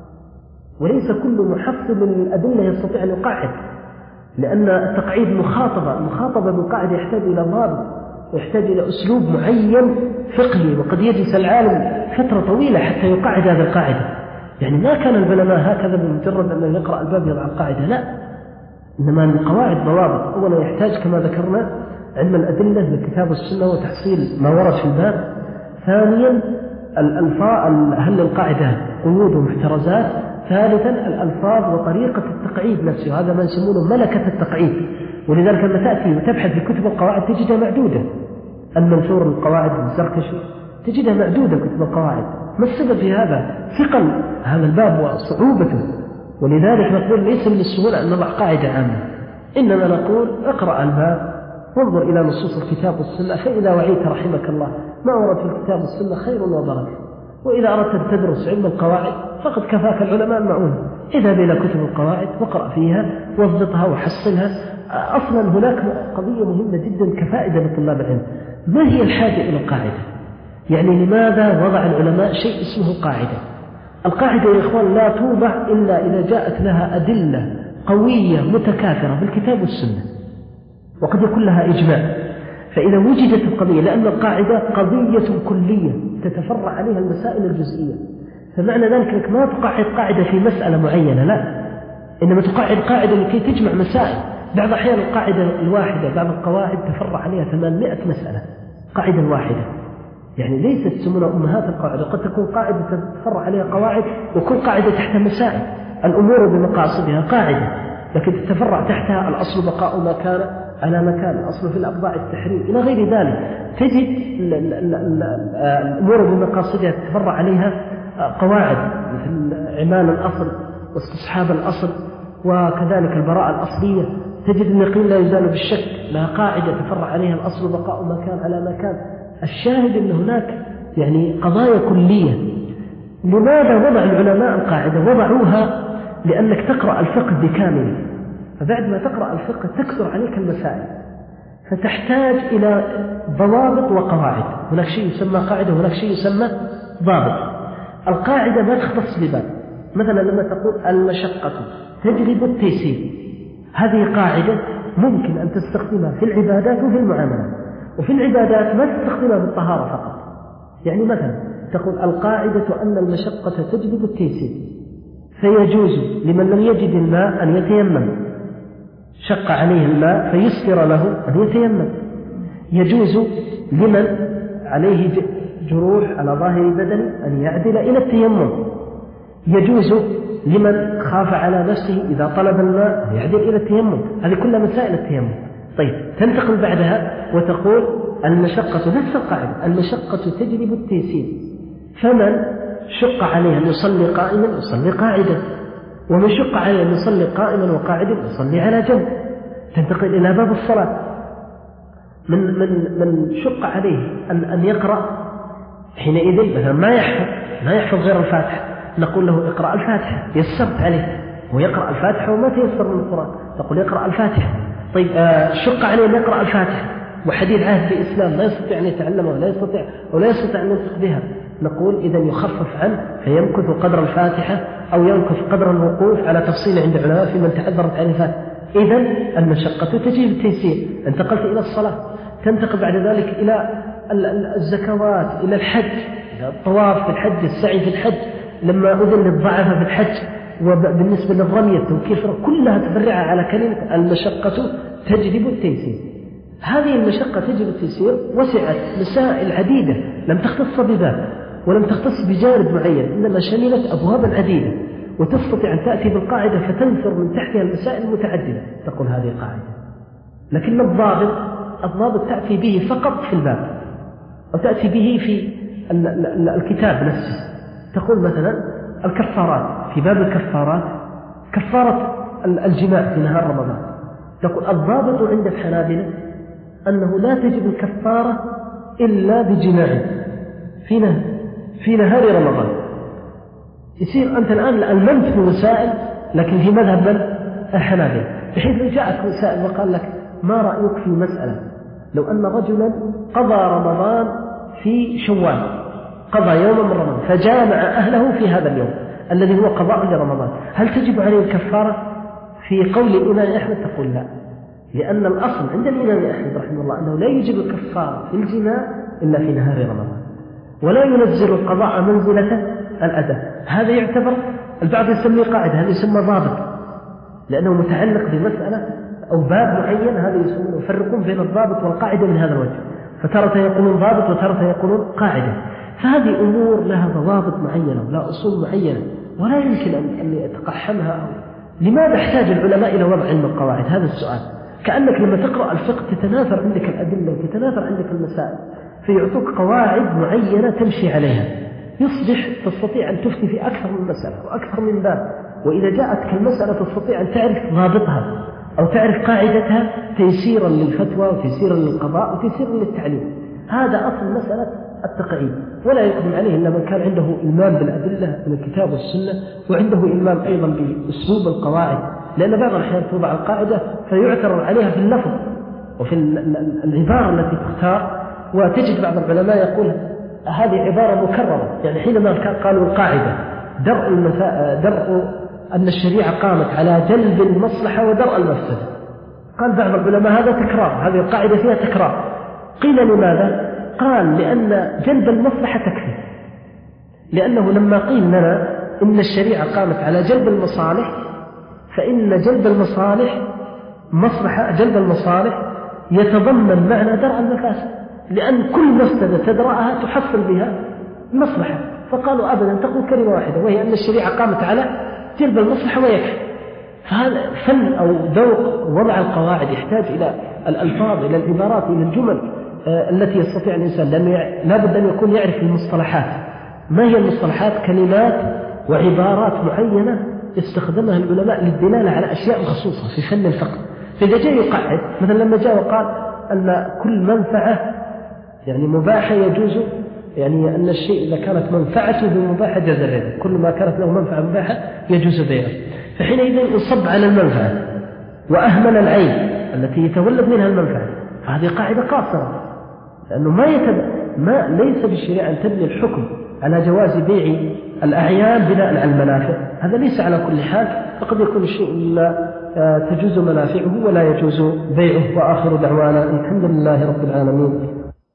وليس كل محفظ للأدلة يستطيع أن يقعد، لأن التقعيد مخاطبة، المخاطبة بالقاعدة يحتاج إلى ضابط ويحتاج إلى أسلوب معين فقهي، وقد يجلس العالم فترة طويلة حتى يقعد هذه القاعدة. يعني ما كان العلماء هكذا بمجرد أنه يقرأ الباب يضع القاعدة، لا، إنما القواعد ضوابط. أولا يحتاج كما ذكرنا علم الأدلة بالكتاب والسنة وتحصيل ما ورد في الباب. ثانيا الألفاظ، هل القاعدة قيود ومحترزات. ثالثا الألفاظ وطريقة التقعيد نفسه، هذا ما يسمونه ملكة التقعيد. ولذلك لما تأتي وتبحث في كتب القواعد تجدها معدودة، المنثور القواعد الزركشي تجدها معدودة كتب القواعد. ما السبب في هذا؟ ثقل هذا الباب وصعوبته. ولذلك نقول ليس من السهولة أن نضع قاعدة عامة، إنما نقول اقرأ الباب وانظر إلى نصوص الكتاب والسنة، فإذا وعيت رحمك الله ما ورد في الكتاب والسنة خير وبركة. وإذا أردت أن تدرس علم القواعد فقد كفاك العلماء المعون، اذهب إلى كتب القواعد واقرأ فيها واضبطها وحصلها. أصلا هناك قضية مهمة جدا كفائدة لطلاب العلم، ما هي الحاجة إلى القاعدة؟ يعني لماذا وضع العلماء شيء اسمه قاعدة؟ القاعدة يا إخوان لا توضع إلا إذا جاءت لها أدلة قوية متكاثرة بالكتاب والسنة، وقد يكون لها إجماع. فإذا وجدت القضية، لأن القاعدة قضية كلية تتفرع عليها المسائل الجزئية، فمعنى ذلك أنك ما تقعد قاعدة في مسألة معينة، لا، إنما تقعد قاعدة لكي تجمع مسائل. بعض الأحيان القاعدة الواحدة، بعض القواعد تفرع عليها ثمانمائة مسألة، قاعدة واحدة، يعني ليست تسمونها أمهات القواعد، وقد تكون قاعدة تفرع عليها قواعد وكل قاعدة تحتها مسائل. الأمور بمقاصدها قاعدة، لكن تتفرع تحتها الأصل بقاء ما كان على مكان، الأصل في الأبضاع التحريم إلى غير ذلك. تجد الأمور بمقاصدها تتفرع عليها قواعد مثل عمال الأصل واستصحاب الأصل، وكذلك البراءة الأصلية. تجد اليقين لا يزال بالشك، لها قاعدة تفرع عليها الأصل بقاء ما كان على مكان. الشاهد أن هناك يعني قضايا كلية. لماذا وضع العلماء القاعدة؟ وضعوها لأنك تقرأ الفقه بكامله، فبعد ما تقرأ الفقه تكثر عليك المسائل، فتحتاج إلى ضوابط وقواعد. هناك شيء يسمى قاعدة وهناك شيء يسمى ضابط. القاعدة ما تختص بباب، مثلا لما تقول المشقة تجلب التيسير، هذه قاعدة ممكن أن تستخدمها في العبادات وفي المعاملات. وفي العبادات ما تستخدمها بالطهارة فقط، يعني مثلا تقول القاعدة أن المشقة تجلب التيسير، فيجوز لمن لم يجد الماء أن يتيمم، شق عليه الماء فيسر له أن يتيمم. يجوز لمن عليه جروح على ظاهر بدنه أن يعدل إلى التيمم. يجوز لمن خاف على نفسه إذا طلب الماء أن يعدل إلى التيمم. هذه كلها مسائل التيمم. طيب تنتقل بعدها وتقول المشقة، نفس القاعدة، المشقة تجلب التيسير، فمن شق عليه أن يصلي قائما يصلي قاعدا، ومن شق عليه أن يصلي قائما وقاعدا يصلي على جنب. تنتقل إلى باب الصلاة، من من من شق عليه أن أن يقرأ حينئذ مثلا ما يحفظ ما يحفظ غير الفاتحة، نقول له اقرأ الفاتحة، يسرت عليه ويقرأ الفاتحة وما تيسر من القرآن، تقول يقرأ الفاتحة. طيب آه شق عليه أن يقرأ الفاتحة وحديث عهد بالإسلام لا يستطيع أن يتعلمها ولا يستطيع ولا يستطيع أن ينطق بها، نقول إذا يخفف عنه فيمكث قدر الفاتحة أو يمكث قدر الوقوف على تفصيل عند العلماء في من تعذرت عن الفاتحة. إذا المشقة تجيب التيسير. انتقلت إلى الصلاة، تنتقل بعد ذلك إلى الزكوات، إلى الحج، إلى الطواف في الحج، السعي في الحج، لما أذن للضعف في الحج وبالنسبة للرمية التوكيل كلها تفرع على كلمة المشقة تجلب التيسير. هذه المشقة تجلب التيسير وسعت مسائل عديدة لم تختص بباب ولم تختص بجانب معين، إنما شملت أبوابا عديدة، وتستطيع أن تأتي بالقاعدة فتنثر من تحتها المسائل المتعددة تقول هذه قاعدة. لكن الضابط الضابط تأتي به فقط في الباب أو تأتي به في الكتاب نفسه. تقول مثلا الكفارات، في باب الكفارات كفارة الجماع في نهار رمضان، تقول الضابط عند الحنابلة أنه لا تجب الكفارة إلا بجماع في نهار, في نهار رمضان. يصير أنت الآن ألممت مسائل لكن في مذهب من؟ الحنابلة، بحيث لو جاءك مسائل وقال لك ما رأيك في مسألة لو أن رجلا قضى رمضان في شوال، قضى يوما من رمضان فجامع أهله في هذا اليوم الذي هو قضاء لرمضان، هل تجب عليه الكفارة؟ في قول الإمام أحمد تقول لا، لأن الأصل عند الإمام أحمد رحمه الله أنه لا يجب الكفارة في الجماع إلا في نهار رمضان، ولا ينزل القضاء منزلة الأداء. هذا يعتبر البعض يسميه قاعدة، هذا يسمى ضابط لأنه متعلق بمسألة أو باب معين، هذا يسمونه يفرقون بين الضابط والقاعدة من هذا الوجه، فترة يقولون ضابط وترة يقولون قاعدة. فهذه أمور لها ضوابط معينة ولا أصول معينة ولا يمكن أن يتقحمها. لماذا احتاج العلماء إلى وضع علم القواعد؟ هذا السؤال. كأنك لما تقرأ الفقه تتناثر عندك الأدلة وتتناثر عندك المسائل، فيعطوك قواعد معينة تمشي عليها، يصبح تستطيع أن تفتي في أكثر من مسألة وأكثر من باب، وإذا جاءتك المسألة تستطيع أن تعرف ضابطها أو تعرف قاعدتها تيسيرا للفتوى وتيسيرا للقضاء وتيسيرا للتعليم. هذا أصل مسألة التقعيد، ولا يقدم عليه إلا من كان عنده إلمام بالأدلة من الكتاب والسنة، وعنده إلمام أيضا بأسلوب القواعد، لأن بعض الأحيان توضع القاعدة فيعترض عليها في اللفظ وفي العبارة التي تختار، وتجد بعض العلماء يقول هذه عبارة مكررة، يعني حينما قالوا القاعدة درء المسا... درء أن الشريعة قامت على جلب المصلحة ودرء المفسدة، قال بعض العلماء هذا تكرار، هذه القاعدة فيها تكرار. قيل لماذا؟ قال لأن جلب المصلحة تكفي، لأنه لما قيل لنا إن الشريعة قامت على جلب المصالح فإن جلب المصالح مصلحة، جلب المصالح يتضمن معنى درء المفاسد، لأن كل مفسدة تدرأها تحصل بها مصلحة. فقالوا أبدا تقول كلمة واحدة وهي أن الشريعة قامت على جلب المصلحة ويكفي. فهذا فن أو ذوق وضع القواعد يحتاج إلى الألفاظ، إلى العبارات، إلى الجمل التي يستطيع الإنسان، لأنه لا بد أن يكون يعرف المصطلحات. ما هي المصطلحات؟ كلمات وعبارات معينة يستخدمها العلماء للدلالة على أشياء مخصوصة في فن الفقه. فإذا جاء يقعد مثلا لما جاء وقال أن كل منفعة يعني مباحة يجوز، يعني أن الشيء إذا كانت منفعته مباحة جاز الربا، كل ما كانت له منفعة مباحة يجوز بيعه. فحينئذ يصب على المنفعة وأهمل العين التي يتولد منها المنفعة، فهذه قاعدة قاصرة، لأنه ما يتبع ما ليس بالشريعة أن تبني الحكم على جواز بيع الأعيان بناء على المنافع، هذا ليس على كل حال، فقد يكون الشيء لا تجوز منافعه ولا يجوز بيعه. وآخر دعوانا الحمد لله رب العالمين.